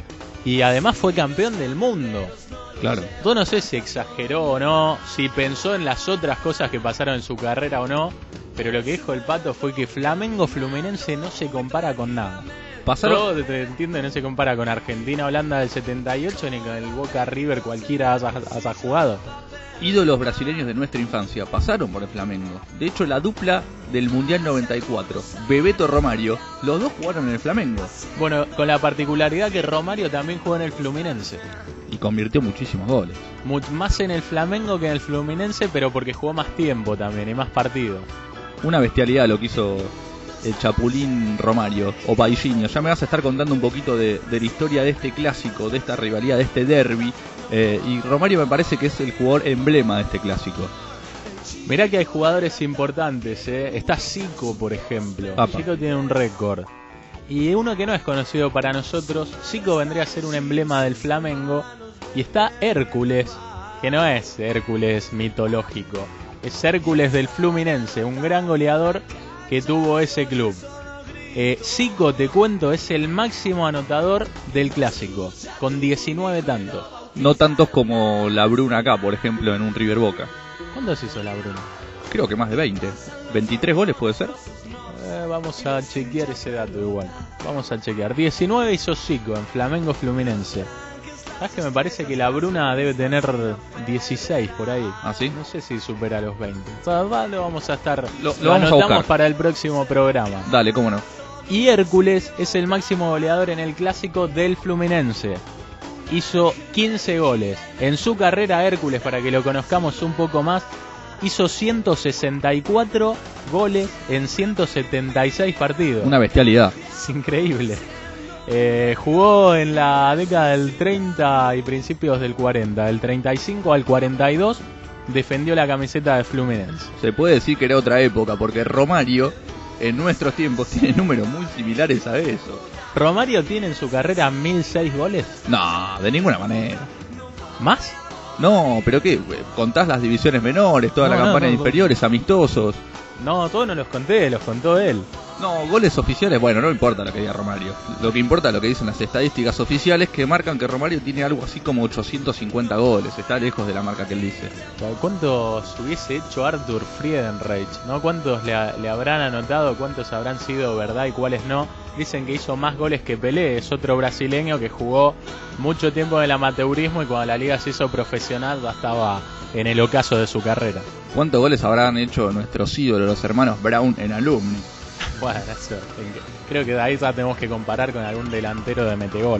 y además fue campeón del mundo. Claro. Yo no sé si exageró o no, si pensó en las otras cosas que pasaron en su carrera o no, pero lo que dijo el Pato fue que Flamengo Fluminense no se compara con nada. Pasaron... Todo, te entiendo, no se compara con Argentina Holanda del setenta y ocho ni con el Boca River cualquiera haya, haya jugado. Ídolos brasileños de nuestra infancia pasaron por el Flamengo. De hecho, la dupla del Mundial noventa y cuatro, Bebeto Romario, los dos jugaron en el Flamengo. Bueno, con la particularidad que Romario también jugó en el Fluminense. Y convirtió muchísimos goles. Much más en el Flamengo que en el Fluminense, pero porque jugó más tiempo también y más partidos. Una bestialidad lo que hizo el Chapulín Romario, o Paillinho. Ya me vas a estar contando un poquito de, de la historia de este clásico, de esta rivalidad, de este derbi. Eh, y Romario me parece que es el jugador emblema de este clásico. Mirá que hay jugadores importantes, ¿eh? Está Zico, por ejemplo. Apa. Zico tiene un récord. Y uno que no es conocido para nosotros, Zico vendría a ser un emblema del Flamengo. Y está Hércules, que no es Hércules mitológico, es Hércules del Fluminense, un gran goleador que tuvo ese club. Eh, Zico, te cuento, es el máximo anotador del clásico, con diecinueve tantos. No tantos como la Bruna acá, por ejemplo, en un River Boca. ¿Cuántos hizo la Bruna? Creo que más de veinte. ¿veintitrés goles puede ser? Eh, vamos a chequear ese dato igual. Vamos a chequear. diecinueve hizo Zico en Flamengo Fluminense. ¿Sabes que me parece que la Bruna debe tener dieciséis por ahí? ¿Ah, sí? No sé si supera los veinte. O sea, va, lo vamos a estar... Lo, Lo, lo vamos a anotamos buscar para el próximo programa. Dale, cómo no. Y Hércules es el máximo goleador en el clásico del Fluminense. Hizo quince goles. En su carrera, Hércules, para que lo conozcamos un poco más, hizo ciento sesenta y cuatro goles en ciento setenta y seis partidos. Una bestialidad. Es increíble. Eh, jugó en la década del treinta y principios del cuarenta. Del treinta y cinco al cuarenta y dos defendió la camiseta de Fluminense. Se puede decir que era otra época, porque Romario en nuestros tiempos tiene números muy similares a eso. ¿Romario tiene en su carrera mil seis goles? No, de ninguna manera. ¿Más? No, pero ¿qué? ¿Contás las divisiones menores, toda No, la no, campaña no, de no. inferiores, amistosos? No, todos no los conté, los contó él. No, goles oficiales, bueno, no importa lo que diga Romario. Lo que importa es lo que dicen las estadísticas oficiales, que marcan que Romario tiene algo así como ochocientos cincuenta goles. Está lejos de la marca que él dice. ¿Cuántos hubiese hecho Arthur Friedenreich? ¿No? ¿Cuántos le, le habrán anotado? ¿Cuántos habrán sido verdad y cuáles no? Dicen que hizo más goles que Pelé. Es otro brasileño que jugó mucho tiempo en el amateurismo y cuando la liga se hizo profesional ya estaba en el ocaso de su carrera. ¿Cuántos goles habrán hecho nuestros ídolos, los hermanos Brown, en Alumni? Bueno, eso, creo que de ahí ya tenemos que comparar con algún delantero de metegol.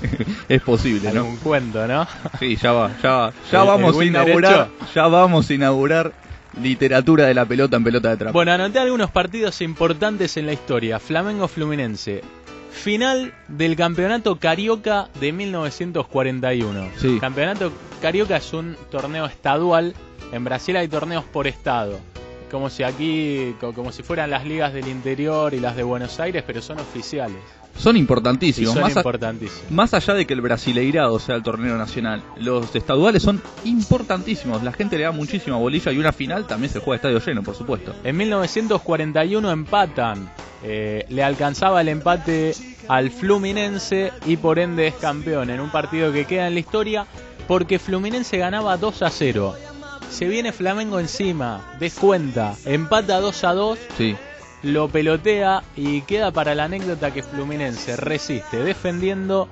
Es posible, ¿no? Algún cuento, ¿no? Sí, ya va, ya va. Ya El- vamos el a buen inaugurar, derecho. ya vamos a inaugurar literatura de la pelota en pelota de trapo. Bueno, anoté algunos partidos importantes en la historia. Flamengo Fluminense. Final del Campeonato Carioca de mil novecientos cuarenta y uno. Sí. Campeonato Carioca es un torneo estadual. En Brasil hay torneos por estado. Como si aquí, co- como si fueran las ligas del interior y las de Buenos Aires, pero son oficiales. Son Y importantísimos. son Más, a- importantísimos. más allá de que el Brasileirado sea el torneo nacional, los estaduales son importantísimos. La gente le da muchísima bolilla y una final también se juega a estadio lleno, por supuesto. En mil novecientos cuarenta y uno empatan. Eh, le alcanzaba el empate al Fluminense y por ende es campeón en un partido que queda en la historia porque Fluminense ganaba dos a cero. Se viene Flamengo encima, descuenta, empata dos a dos, Sí. lo pelotea y queda para la anécdota que Fluminense resiste defendiendo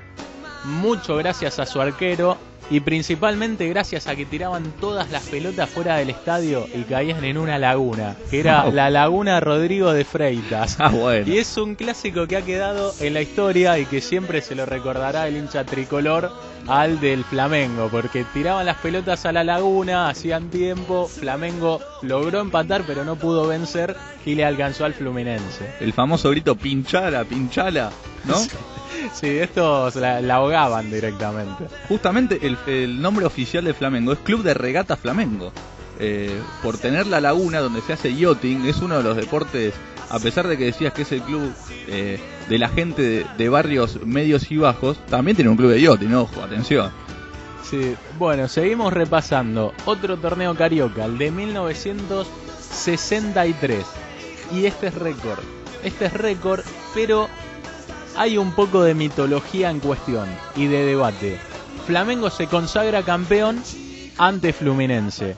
mucho gracias a su arquero y principalmente gracias a que tiraban todas las pelotas fuera del estadio y caían en una laguna, que era Wow. la laguna Rodrigo de Freitas. Ah, bueno. Y es un clásico que ha quedado en la historia y que siempre se lo recordará el hincha tricolor al del Flamengo, porque tiraban las pelotas a la laguna, hacían tiempo, Flamengo logró empatar pero no pudo vencer y le alcanzó al Fluminense. El famoso grito pinchala, pinchala, ¿no? Sí, estos la, la ahogaban directamente. Justamente el, el nombre oficial de Flamengo es Club de Regata Flamengo. Eh, por tener la laguna donde se hace yachting, es uno de los deportes, a pesar de que decías que es el club eh, de la gente de, de barrios medios y bajos, también tiene un club de yachting, ojo, atención. Sí, bueno, seguimos repasando. Otro torneo carioca, el de mil novecientos sesenta y tres. Y este es récord. Este es récord, pero hay un poco de mitología en cuestión y de debate. Flamengo se consagra campeón ante Fluminense.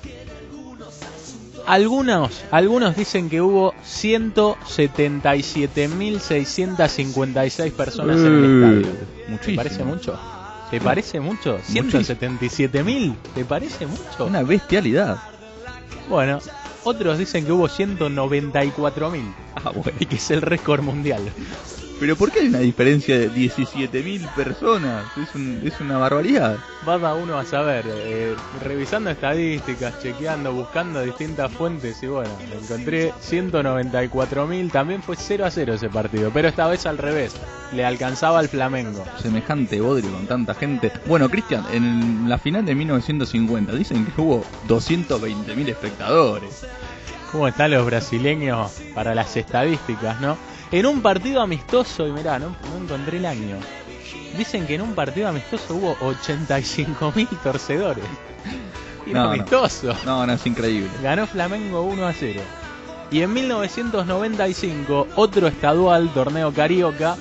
Algunos, algunos dicen que hubo ciento setenta y siete mil seiscientos cincuenta y seis personas en el estadio. ¿Te parece mucho? ¿Te parece mucho? ¿ciento setenta y siete mil? ¿Te parece mucho? Una bestialidad. Bueno, otros dicen que hubo ciento noventa y cuatro mil. Ah, bueno. Y que es el récord mundial. Pero ¿por qué hay una diferencia de diecisiete mil personas? Es, un, es una barbaridad. Va uno a saber, eh, revisando estadísticas, chequeando, buscando distintas fuentes y bueno, encontré ciento noventa y cuatro mil, también fue cero a cero ese partido, pero esta vez al revés, le alcanzaba al Flamengo. Semejante bodrio con tanta gente. Bueno, Cristian, en la final de mil novecientos cincuenta dicen que hubo doscientos veinte mil espectadores. ¿Cómo están los brasileños para las estadísticas, no? En un partido amistoso, y mirá, no, no encontré el año, dicen que en un partido amistoso hubo ochenta y cinco mil torcedores. Y no, amistoso. No. no, no, es increíble. Ganó Flamengo uno a cero. Y en mil novecientos noventa y cinco, otro estadual, torneo carioca,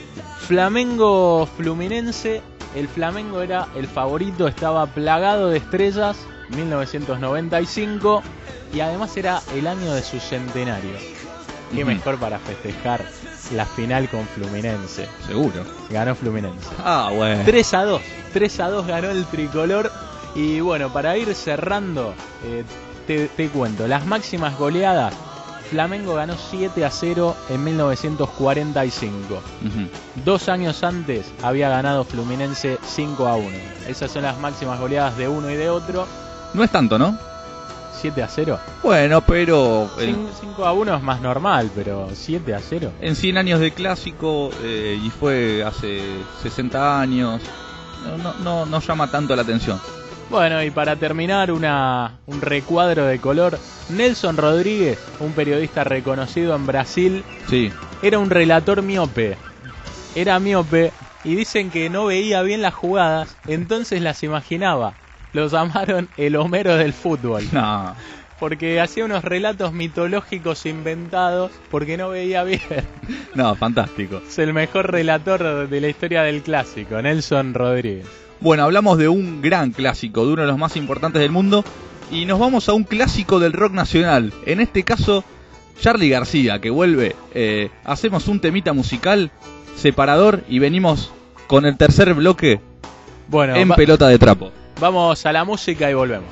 Flamengo Fluminense. El Flamengo era el favorito, estaba plagado de estrellas, mil novecientos noventa y cinco, y además era el año de su centenario. Qué uh-huh. mejor para festejar la final con Fluminense. Seguro. Ganó Fluminense. Ah, bueno. tres a dos. tres a dos ganó el tricolor. Y bueno, para ir cerrando, eh, te, te cuento. Las máximas goleadas. Flamengo ganó siete a cero en mil novecientos cuarenta y cinco. Uh-huh. Dos años antes había ganado Fluminense cinco a uno. Esas son las máximas goleadas de uno y de otro. No es tanto, ¿no? siete a cero. Bueno, pero... El... cinco a uno es más normal, pero siete a cero. En cien años de clásico, eh, y fue hace sesenta años, no, no, no, no llama tanto la atención. Bueno, y para terminar, una, un recuadro de color. Nelson Rodríguez, un periodista reconocido en Brasil, sí. Era un relator miope. Era miope y dicen que no veía bien las jugadas, entonces las imaginaba. Los llamaron el Homero del fútbol. No. Porque hacía unos relatos mitológicos inventados porque no veía bien. No, fantástico. Es el mejor relator de la historia del clásico, Nelson Rodríguez. Bueno, hablamos de un gran clásico, de uno de los más importantes del mundo, y nos vamos a un clásico del rock nacional. En este caso, Charly García, que vuelve. Eh, hacemos un temita musical separador y venimos con el tercer bloque bueno, en va- Pelota de Trapo. Vamos a la música y volvemos.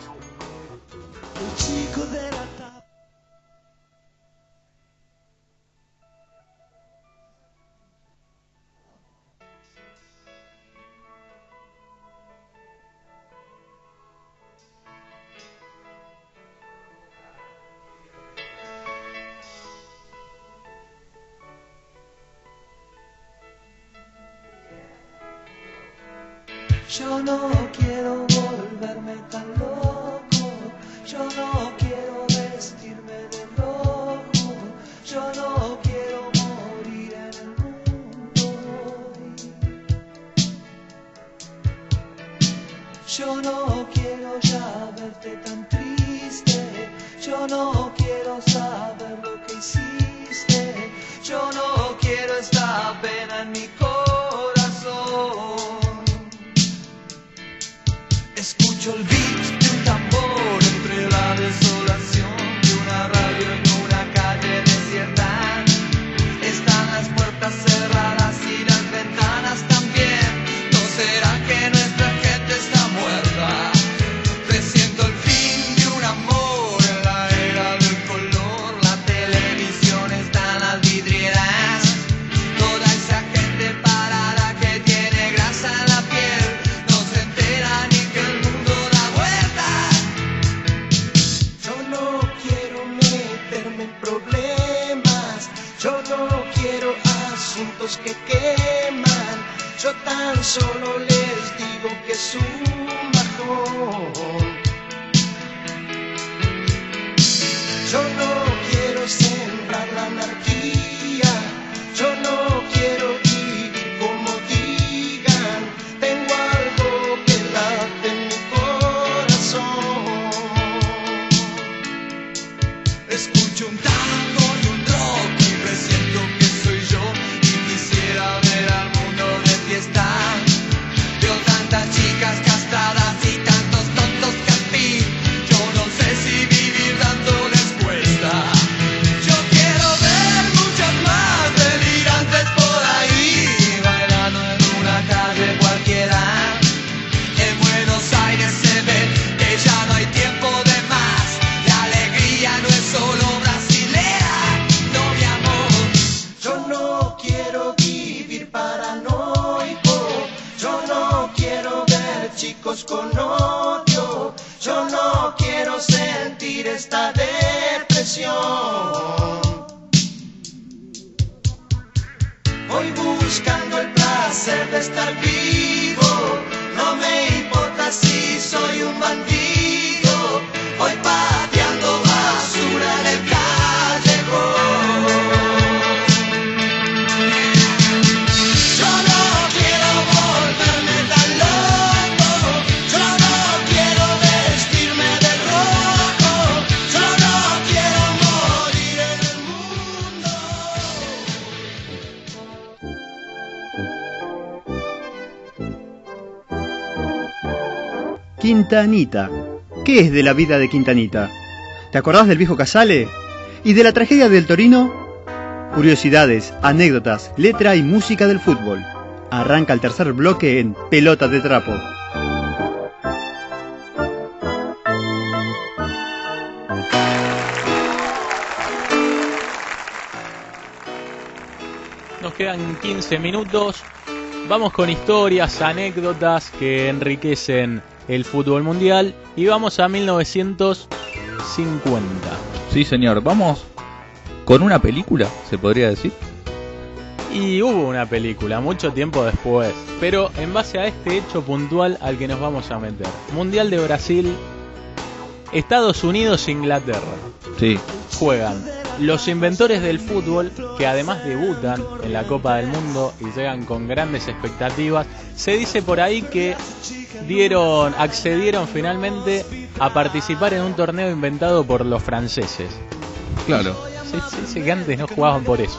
Yo no quiero volverme tan loco, yo no quiero vestirme de rojo, yo no quiero morir en el mundo hoy. Yo no quiero ya verte tan triste, yo no quiero saber lo que hiciste, yo no quiero esta pena en mi corazón. Escucho el beat de un tambor entre la desolación de una radio en una calle desierta. Están las puertas cerradas y las ventanas también. ¿No será que nuestra gente está muerta? Presiento el fin de un amor en la era del color. La televisión está en las vidrieras. Toda esa gente parada que tiene grasa en la piel no se entera ni que el mundo da vueltas. Yo no quiero meterme en problemas, yo no quiero asuntos que queman, yo tan solo les digo que es un bajón. Yo no quiero sembrar la anarquía, yo no quiero vivir como digan, tengo algo que late en mi corazón. Escucho un tango y un rock y presiento que soy yo y quisiera ver a chicos con odio. Yo no quiero sentir esta depresión. Voy buscando el placer de estar vivo. No me importa si soy un bandido. Voy pateando basura en el callejón. Yo no quiero volverme tan loco. Yo no quiero vestirme de rojo. Yo no quiero morir en el mundo. Quintanita. ¿Qué es de la vida de Quintanita? ¿Te acordás del viejo Casale? ¿Y de la tragedia del Torino? Curiosidades, anécdotas, letra y música del fútbol. Arranca el tercer bloque en Pelota de Trapo. Nos quedan quince minutos. Vamos con historias, anécdotas que enriquecen el fútbol mundial y vamos a mil novecientos cincuenta. Sí, señor. Vamos con una película, se podría decir. Y hubo una película mucho tiempo después, pero en base a este hecho puntual al que nos vamos a meter. Mundial de Brasil, Estados Unidos, Inglaterra. Sí. Juegan los inventores del fútbol, que además debutan en la Copa del Mundo y llegan con grandes expectativas. Se dice por ahí que dieron, accedieron finalmente a participar en un torneo inventado por los franceses. Claro. Se, se dice que antes no jugaban por eso.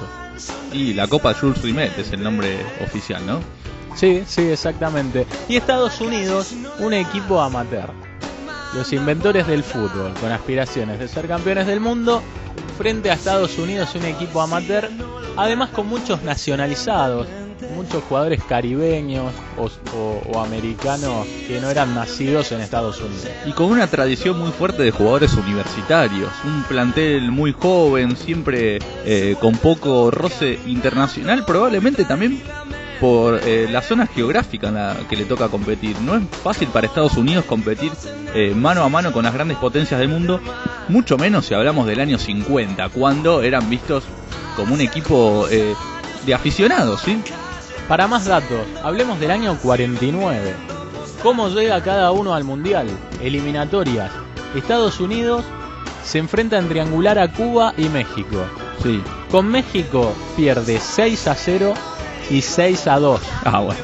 Y la Copa Jules Rimet es el nombre oficial, ¿no? Sí, sí, exactamente. Y Estados Unidos, un equipo amateur. Los inventores del fútbol, con aspiraciones de ser campeones del mundo, frente a Estados Unidos, un equipo amateur, además con muchos nacionalizados, muchos jugadores caribeños o, o, o americanos que no eran nacidos en Estados Unidos. Y con una tradición muy fuerte de jugadores universitarios, un plantel muy joven, siempre eh, con poco roce internacional, probablemente también por eh, la zona geográfica en la que le toca competir. No es fácil para Estados Unidos competir eh, mano a mano con las grandes potencias del mundo, mucho menos si hablamos del año cincuenta, cuando eran vistos como un equipo eh, de aficionados, ¿sí? Para más datos, hablemos del año cuarenta y nueve. ¿Cómo llega cada uno al Mundial? Eliminatorias. Estados Unidos se enfrenta en triangular a Cuba y México. Sí. Con México pierde seis a cero y seis a dos. Ah, bueno.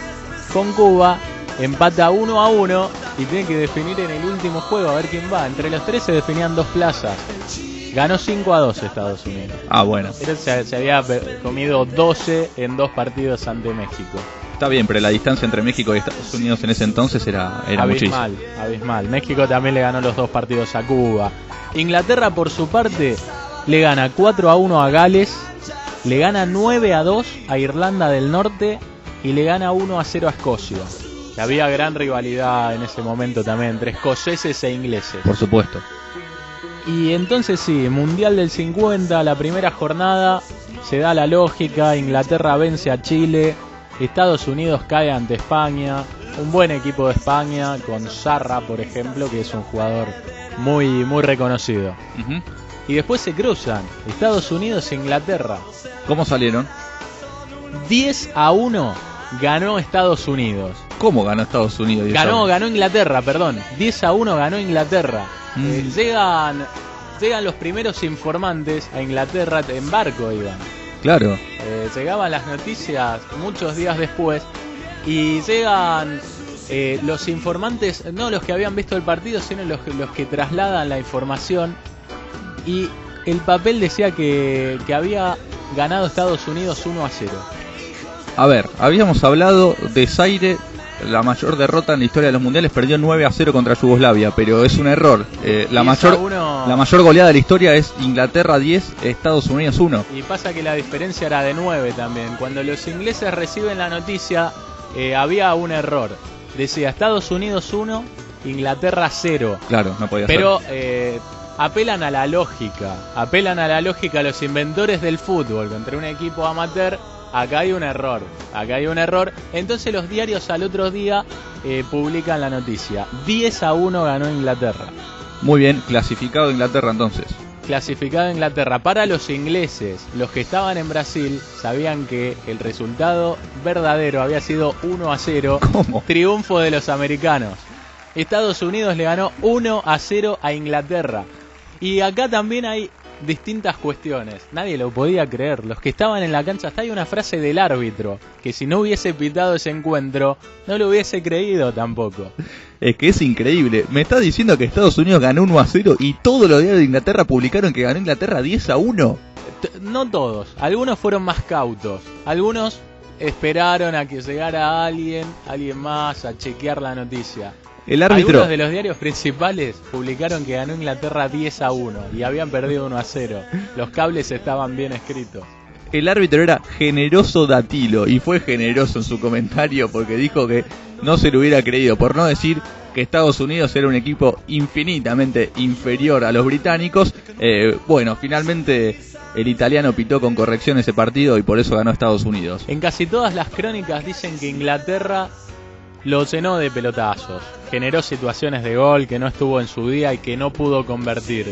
Con Cuba empata uno a uno y tiene que definir en el último juego a ver quién va. Entre los tres se definían dos plazas. Ganó cinco a dos Estados Unidos. Ah, bueno. Pero se, se había comido doce en dos partidos ante México. Está bien, pero la distancia entre México y Estados Unidos en ese entonces era, era abismal, muchísimo. abismal. México también le ganó los dos partidos a Cuba. Inglaterra, por su parte, le gana cuatro a uno a Gales, le gana nueve a dos a Irlanda del Norte y le gana uno a cero a Escocia. Y había gran rivalidad en ese momento también entre escoceses e ingleses. Por supuesto. Y entonces sí, Mundial del cincuenta, la primera jornada, se da la lógica, Inglaterra vence a Chile, Estados Unidos cae ante España, un buen equipo de España, con Zarra, por ejemplo, que es un jugador muy, muy reconocido. Uh-huh. Y después se cruzan, Estados Unidos e Inglaterra. ¿Cómo salieron? diez a uno ganó Estados Unidos. ¿Cómo ganó Estados Unidos? Ganó, ganó Inglaterra, perdón. diez a uno ganó Inglaterra. Mm. Eh, llegan, llegan los primeros informantes a Inglaterra, en barco iban. Claro. Eh, llegaban las noticias muchos días después y llegan eh, los informantes, no los que habían visto el partido, sino los, los que trasladan la información. Y el papel decía que, que había ganado Estados Unidos uno a cero. A ver, habíamos hablado de Zaire, la mayor derrota en la historia de los mundiales, perdió nueve a cero contra Yugoslavia, pero es un error. Eh, la mayor uno... la mayor goleada de la historia es Inglaterra diez, Estados Unidos uno. Y pasa que la diferencia era de nueve también. Cuando los ingleses reciben la noticia, eh, había un error. Decía Estados Unidos uno, Inglaterra cero. Claro, no podía pero, ser. Pero eh, apelan a la lógica, apelan a la lógica los inventores del fútbol contra un equipo amateur. acá hay un error, acá hay un error. Entonces los diarios al otro día eh, publican la noticia. diez a uno ganó Inglaterra. Muy bien, clasificado Inglaterra entonces. Clasificado Inglaterra. Para los ingleses, los que estaban en Brasil sabían que el resultado verdadero había sido uno a cero. ¿Cómo? Triunfo de los americanos. Estados Unidos le ganó uno a cero a Inglaterra. Y acá también hay distintas cuestiones. Nadie lo podía creer. Los que estaban en la cancha, hasta hay una frase del árbitro, que si no hubiese pitado ese encuentro, no lo hubiese creído tampoco. Es que es increíble. Me está diciendo que Estados Unidos ganó uno a cero y todos los diarios de Inglaterra publicaron que ganó Inglaterra diez a uno. T- No todos. Algunos fueron más cautos. Algunos esperaron a que llegara alguien, alguien más, a chequear la noticia. El árbitro... Algunos de los diarios principales publicaron que ganó Inglaterra diez a uno y habían perdido uno a cero. Los cables estaban bien escritos. El árbitro era Generoso Datilo y fue generoso en su comentario porque dijo que no se lo hubiera creído, por no decir que Estados Unidos era un equipo infinitamente inferior a los británicos. Eh, bueno, finalmente el italiano pitó con corrección ese partido y por eso ganó Estados Unidos. En casi todas las crónicas dicen que Inglaterra lo llenó de pelotazos, generó situaciones de gol que no estuvo en su día y que no pudo convertir.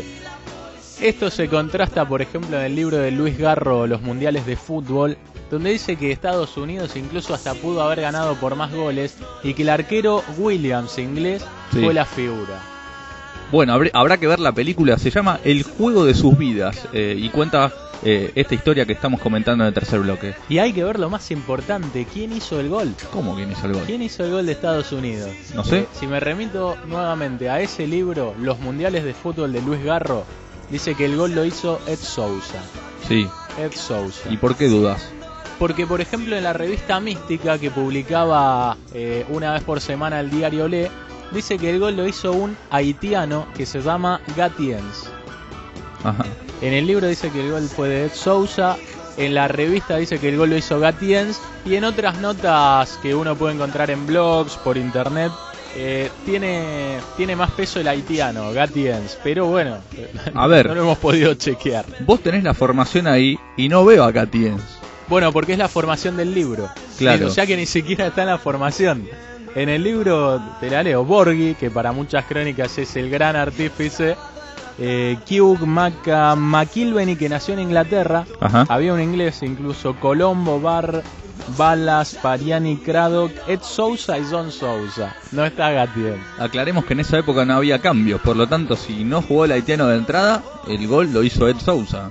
Esto se contrasta, por ejemplo, en el libro de Luis Garro, Los Mundiales de Fútbol, donde dice que Estados Unidos incluso hasta pudo haber ganado por más goles y que el arquero Williams, inglés, sí, fue la figura. Bueno, habrá que ver la película, se llama El juego de sus vidas eh, y cuenta eh, esta historia que estamos comentando en el tercer bloque. Y hay que ver lo más importante, ¿quién hizo el gol? ¿Cómo quién hizo el gol? ¿Quién hizo el gol de Estados Unidos? No sé. Eh, si me remito nuevamente a ese libro, Los Mundiales de Fútbol de Luis Garro, dice que el gol lo hizo Ed Sousa. Sí. Ed Sousa. ¿Y por qué dudas? Porque, por ejemplo, en la revista Mística, que publicaba eh, una vez por semana el diario Le, dice que el gol lo hizo un haitiano que se llama Gatiens. Ajá. En el libro dice que el gol fue de Ed Sousa, en la revista dice que el gol lo hizo Gatiens, y en otras notas que uno puede encontrar en blogs, por internet, eh, tiene, tiene más peso el haitiano, Gatiens, pero bueno, a ver, no lo hemos podido chequear. Vos tenés la formación ahí y no veo a Gatiens. Bueno, porque es la formación del libro. Claro. O sea que ni siquiera está en la formación. En el libro, te la leo, Borghi, que para muchas crónicas es el gran artífice, eh, Hugh Maca McIlveny, que nació en Inglaterra. Ajá. Había un inglés incluso, Colombo, Barr, Balas, Pariani, Craddock, Ed Sousa y John Sousa. No está Gatiens. Aclaremos que en esa época no había cambios, por lo tanto, si no jugó el haitiano de entrada, el gol lo hizo Ed Sousa.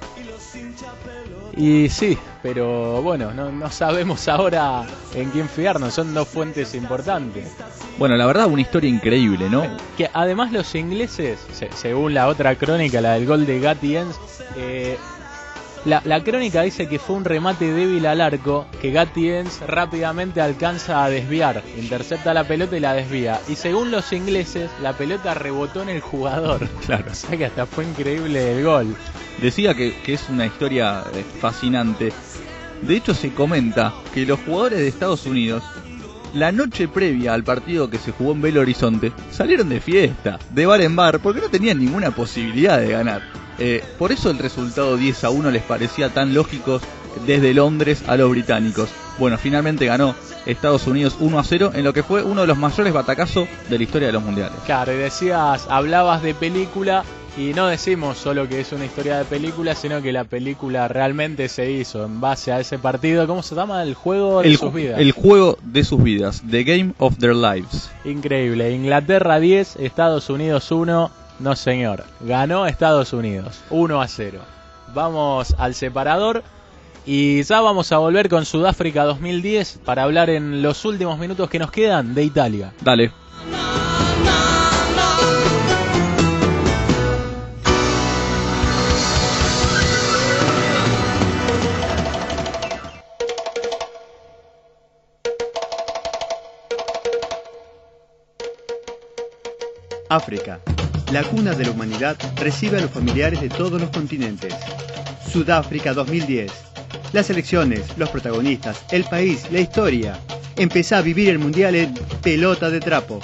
Y sí, pero bueno, no, no sabemos ahora en quién fiarnos, son dos fuentes importantes. Bueno, la verdad, una historia increíble, ¿no? Que además los ingleses, se, según la otra crónica, la del gol de Gatiens, eh, la, la crónica dice que fue un remate débil al arco, que Gatiens rápidamente alcanza a desviar, intercepta la pelota y la desvía. Y según los ingleses, la pelota rebotó en el jugador. Claro. O sea que hasta fue increíble el gol. Decía que, que es una historia eh, fascinante. De hecho, se comenta que los jugadores de Estados Unidos, la noche previa al partido que se jugó en Belo Horizonte, salieron de fiesta, de bar en bar, porque no tenían ninguna posibilidad de ganar. Eh, por eso el resultado diez a uno les parecía tan lógico desde Londres a los británicos. Bueno, finalmente ganó Estados Unidos uno a cero en lo que fue uno de los mayores batacazos de la historia de los mundiales. Claro, y decías, hablabas de película, y no decimos solo que es una historia de película, sino que la película realmente se hizo en base a ese partido. ¿Cómo se llama? El juego de el, sus vidas. El juego de sus vidas, The Game of Their Lives. Increíble. Inglaterra diez, Estados Unidos uno. No señor, ganó Estados Unidos uno a cero. Vamos al separador y ya vamos a volver con Sudáfrica dos mil diez para hablar en los últimos minutos que nos quedan de Italia. Dale. África, la cuna de la humanidad, recibe a los familiares de todos los continentes. Sudáfrica dos mil diez. Las elecciones, los protagonistas, el país, la historia. Empezá a vivir el mundial en Pelota de Trapo.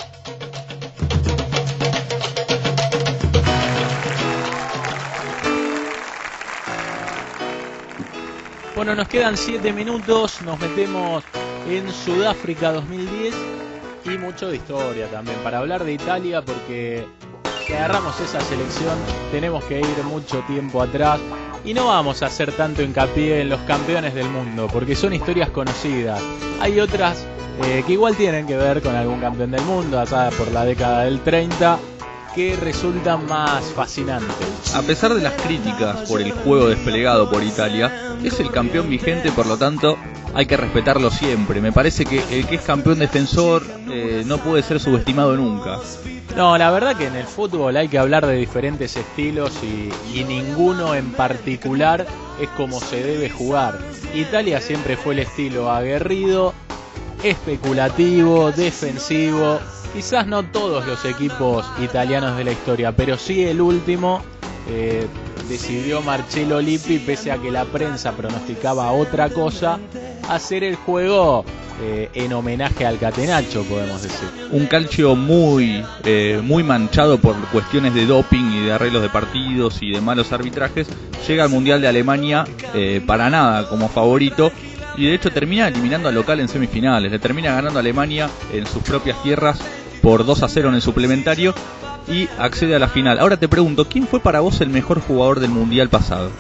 Bueno, nos quedan siete minutos, nos metemos en Sudáfrica dos mil diez y mucho de historia también para hablar de Italia, porque si agarramos esa selección tenemos que ir mucho tiempo atrás y no vamos a hacer tanto hincapié en los campeones del mundo porque son historias conocidas. Hay otras eh, que igual tienen que ver con algún campeón del mundo allá por la década del treinta, que resultan más fascinantes. A pesar de las críticas por el juego desplegado por Italia, es el campeón vigente, por lo tanto hay que respetarlo siempre. Me parece que el que es campeón defensor eh, no puede ser subestimado nunca. No, la verdad que en el fútbol hay que hablar de diferentes estilos y, y ninguno en particular es como se debe jugar. Italia siempre fue el estilo aguerrido, especulativo, defensivo. Quizás no todos los equipos italianos de la historia, pero sí el último eh, decidió Marcello Lippi, pese a que la prensa pronosticaba otra cosa, hacer el juego eh, en homenaje al catenaccio, podemos decir. Un calcio muy, eh, muy manchado por cuestiones de doping y de arreglos de partidos y de malos arbitrajes, llega al Mundial de Alemania eh, para nada como favorito. Y de hecho termina eliminando al local en semifinales. Le termina ganando a Alemania en sus propias tierras por dos a cero en el suplementario y accede a la final. Ahora te pregunto, ¿quién fue para vos el mejor jugador del Mundial pasado?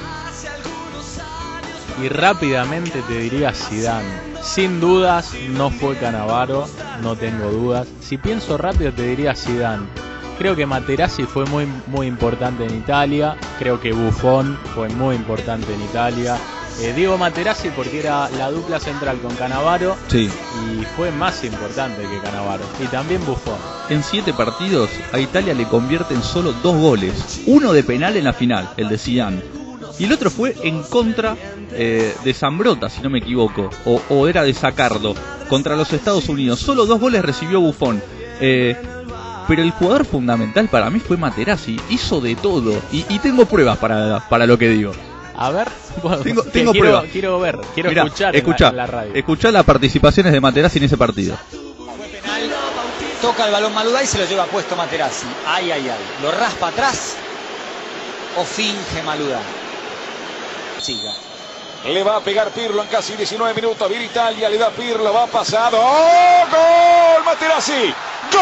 Y rápidamente te diría Zidane. Sin dudas no fue Cannavaro, no tengo dudas. Si pienso rápido te diría Zidane. Creo que Materazzi fue muy, muy importante en Italia. Creo que Buffon fue muy importante en Italia. Eh, Diego Materazzi porque era la dupla central con Cannavaro, sí, y fue más importante que Cannavaro. Y también Buffon. En siete partidos a Italia le convierten solo dos goles. Uno de penal en la final, el de Zidane. Y el otro fue en contra eh, de Zambrotta, si no me equivoco. O, o era de Saccardo, contra los Estados Unidos. Solo dos goles recibió Buffon. Eh... Pero el jugador fundamental para mí fue Materazzi. Hizo de todo. Y, y tengo pruebas para, para lo que digo. A ver, bueno, tengo, tengo quiero, pruebas. Quiero ver, quiero Mirá, escuchar escuchá, en la, en la radio. Escuchá las participaciones de Materazzi en ese partido. Fue penal, toca el balón Maludá y se lo lleva puesto Materazzi. Ay, ay, ay. Lo raspa atrás o finge Maludá. Siga. Le va a pegar Pirlo en casi diecinueve minutos. Viene Italia, le da Pirlo, va pasado. ¡Oh, gol! Materazzi. ¡Gol!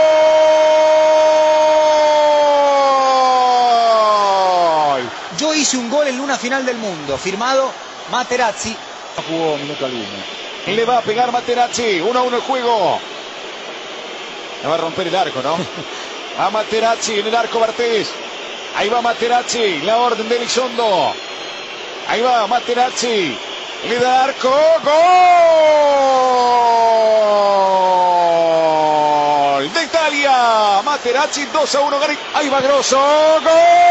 Yo hice un gol en una final del mundo, firmado Materazzi. No jugó minuto alguno. Le va a pegar Materazzi, uno a uno el juego. Le va a romper el arco, ¿no? A Materazzi en el arco Bartés. Ahí va Materazzi, la orden de Elizondo. Ahí va Materazzi, le da arco, gol de Italia. Materazzi dos a uno. Ahí va Grosso, gol.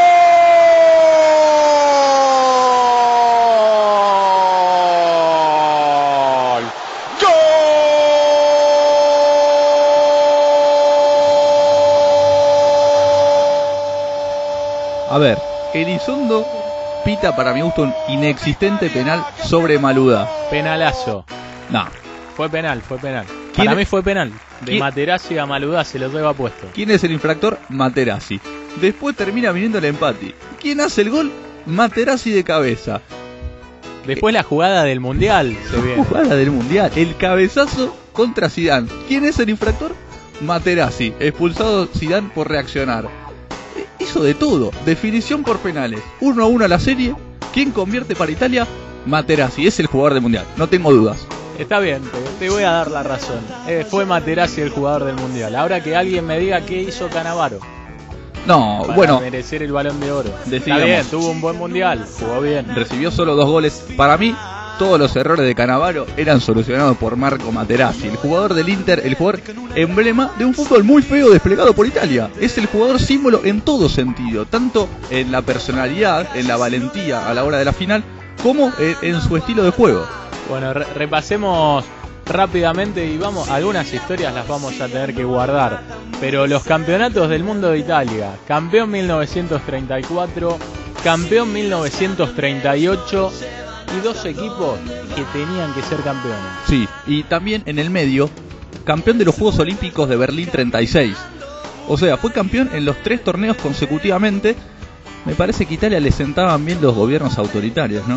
A ver, Elizondo pita para mi gusto un inexistente penal sobre Maludá. Penalazo. No. Fue penal, fue penal. Para es? mí fue penal. De ¿Quién? Materazzi a Maludá se lo lleva puesto. ¿Quién es el infractor? Materazzi. Después termina viniendo el empate. ¿Quién hace el gol? Materazzi de cabeza. Después la jugada del Mundial se viene. Jugada del Mundial. El cabezazo contra Zidane. ¿Quién es el infractor? Materazzi. Expulsado Zidane por reaccionar. Hizo de todo. Definición por penales. Uno a uno a la serie. ¿Quién convierte para Italia? Materazzi. Es el jugador del Mundial. No tengo dudas. Está bien, te, te voy a dar la razón. Eh, fue Materazzi el jugador del Mundial. Ahora que alguien me diga qué hizo Cannavaro. No, Para bueno. merecer el Balón de Oro. Decidamos. Está bien, tuvo un buen Mundial. Jugó bien. Recibió solo dos goles. Para mí, todos los errores de Cannavaro eran solucionados por Marco Materazzi, el jugador del Inter, el jugador emblema de un fútbol muy feo desplegado por Italia. Es el jugador símbolo en todo sentido, tanto en la personalidad, en la valentía a la hora de la final, como en, en su estilo de juego. Bueno, re repasemos rápidamente y vamos, algunas historias las vamos a tener que guardar. Pero los campeonatos del mundo de Italia: campeón mil novecientos treinta y cuatro, campeón mil novecientos treinta y ocho y dos equipos que tenían que ser campeones. Sí, y también en el medio, campeón de los Juegos Olímpicos de Berlín treinta y seis. O sea, fue campeón en los tres torneos consecutivamente. Me parece que a Italia le sentaban bien los gobiernos autoritarios, ¿no?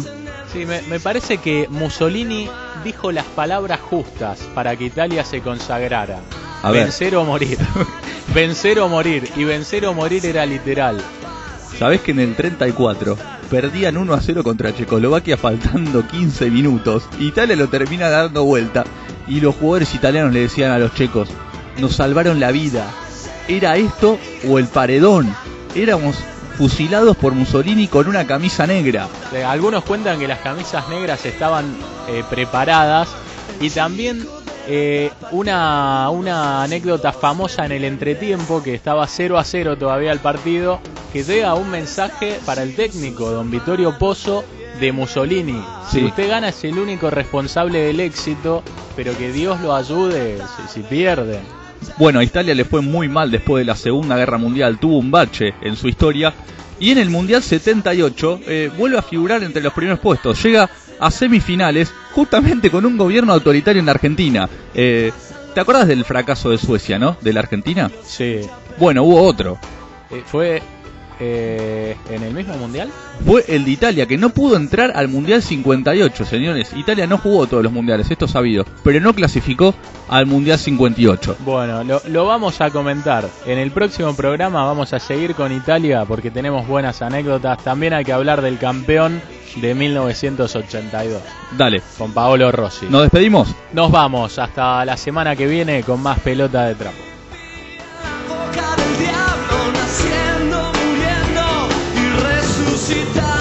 Sí, me, me parece que Mussolini dijo las palabras justas para que Italia se consagrara. A ver. Vencer o morir. Vencer o morir. Y vencer o morir era literal. ¿Sabés que en el treinta y cuatro perdían uno a cero contra Checoslovaquia faltando quince minutos? Italia lo termina dando vuelta y los jugadores italianos le decían a los checos: nos salvaron la vida. ¿Era esto o el paredón? Éramos fusilados por Mussolini con una camisa negra. Eh, algunos cuentan que las camisas negras estaban eh, preparadas y también eh, una, una anécdota famosa en el entretiempo, que estaba cero a cero todavía el partido, que llega un mensaje para el técnico, don Vittorio Pozzo, de Mussolini. Si Sí. usted gana es el único responsable del éxito, pero que Dios lo ayude si, si pierden. Bueno, a Italia le fue muy mal después de la Segunda Guerra Mundial, tuvo un bache en su historia y en el Mundial setenta y ocho eh, vuelve a figurar entre los primeros puestos, llega a semifinales justamente con un gobierno autoritario en Argentina. Eh, ¿Te acordás del fracaso de Suecia, no? De la Argentina. Sí. Bueno, hubo otro. Eh, ¿Fue eh, en el mismo Mundial? Fue el de Italia, que no pudo entrar al Mundial cincuenta y ocho, señores. Italia no jugó todos los mundiales, esto es sabido, pero no clasificó al Mundial cincuenta y ocho. Bueno, lo, lo vamos a comentar. En el próximo programa vamos a seguir con Italia porque tenemos buenas anécdotas. También hay que hablar del campeón de mil novecientos ochenta y dos, Dale, con Paolo Rossi. ¿nos despedimos? Nos vamos hasta la semana que viene con más Pelota de Trapo. Boca del diablo, naciendo, muriendo y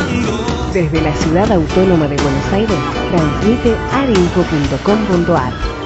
resucitando. Desde la ciudad autónoma de Buenos Aires, transmite arinco punto com punto ar.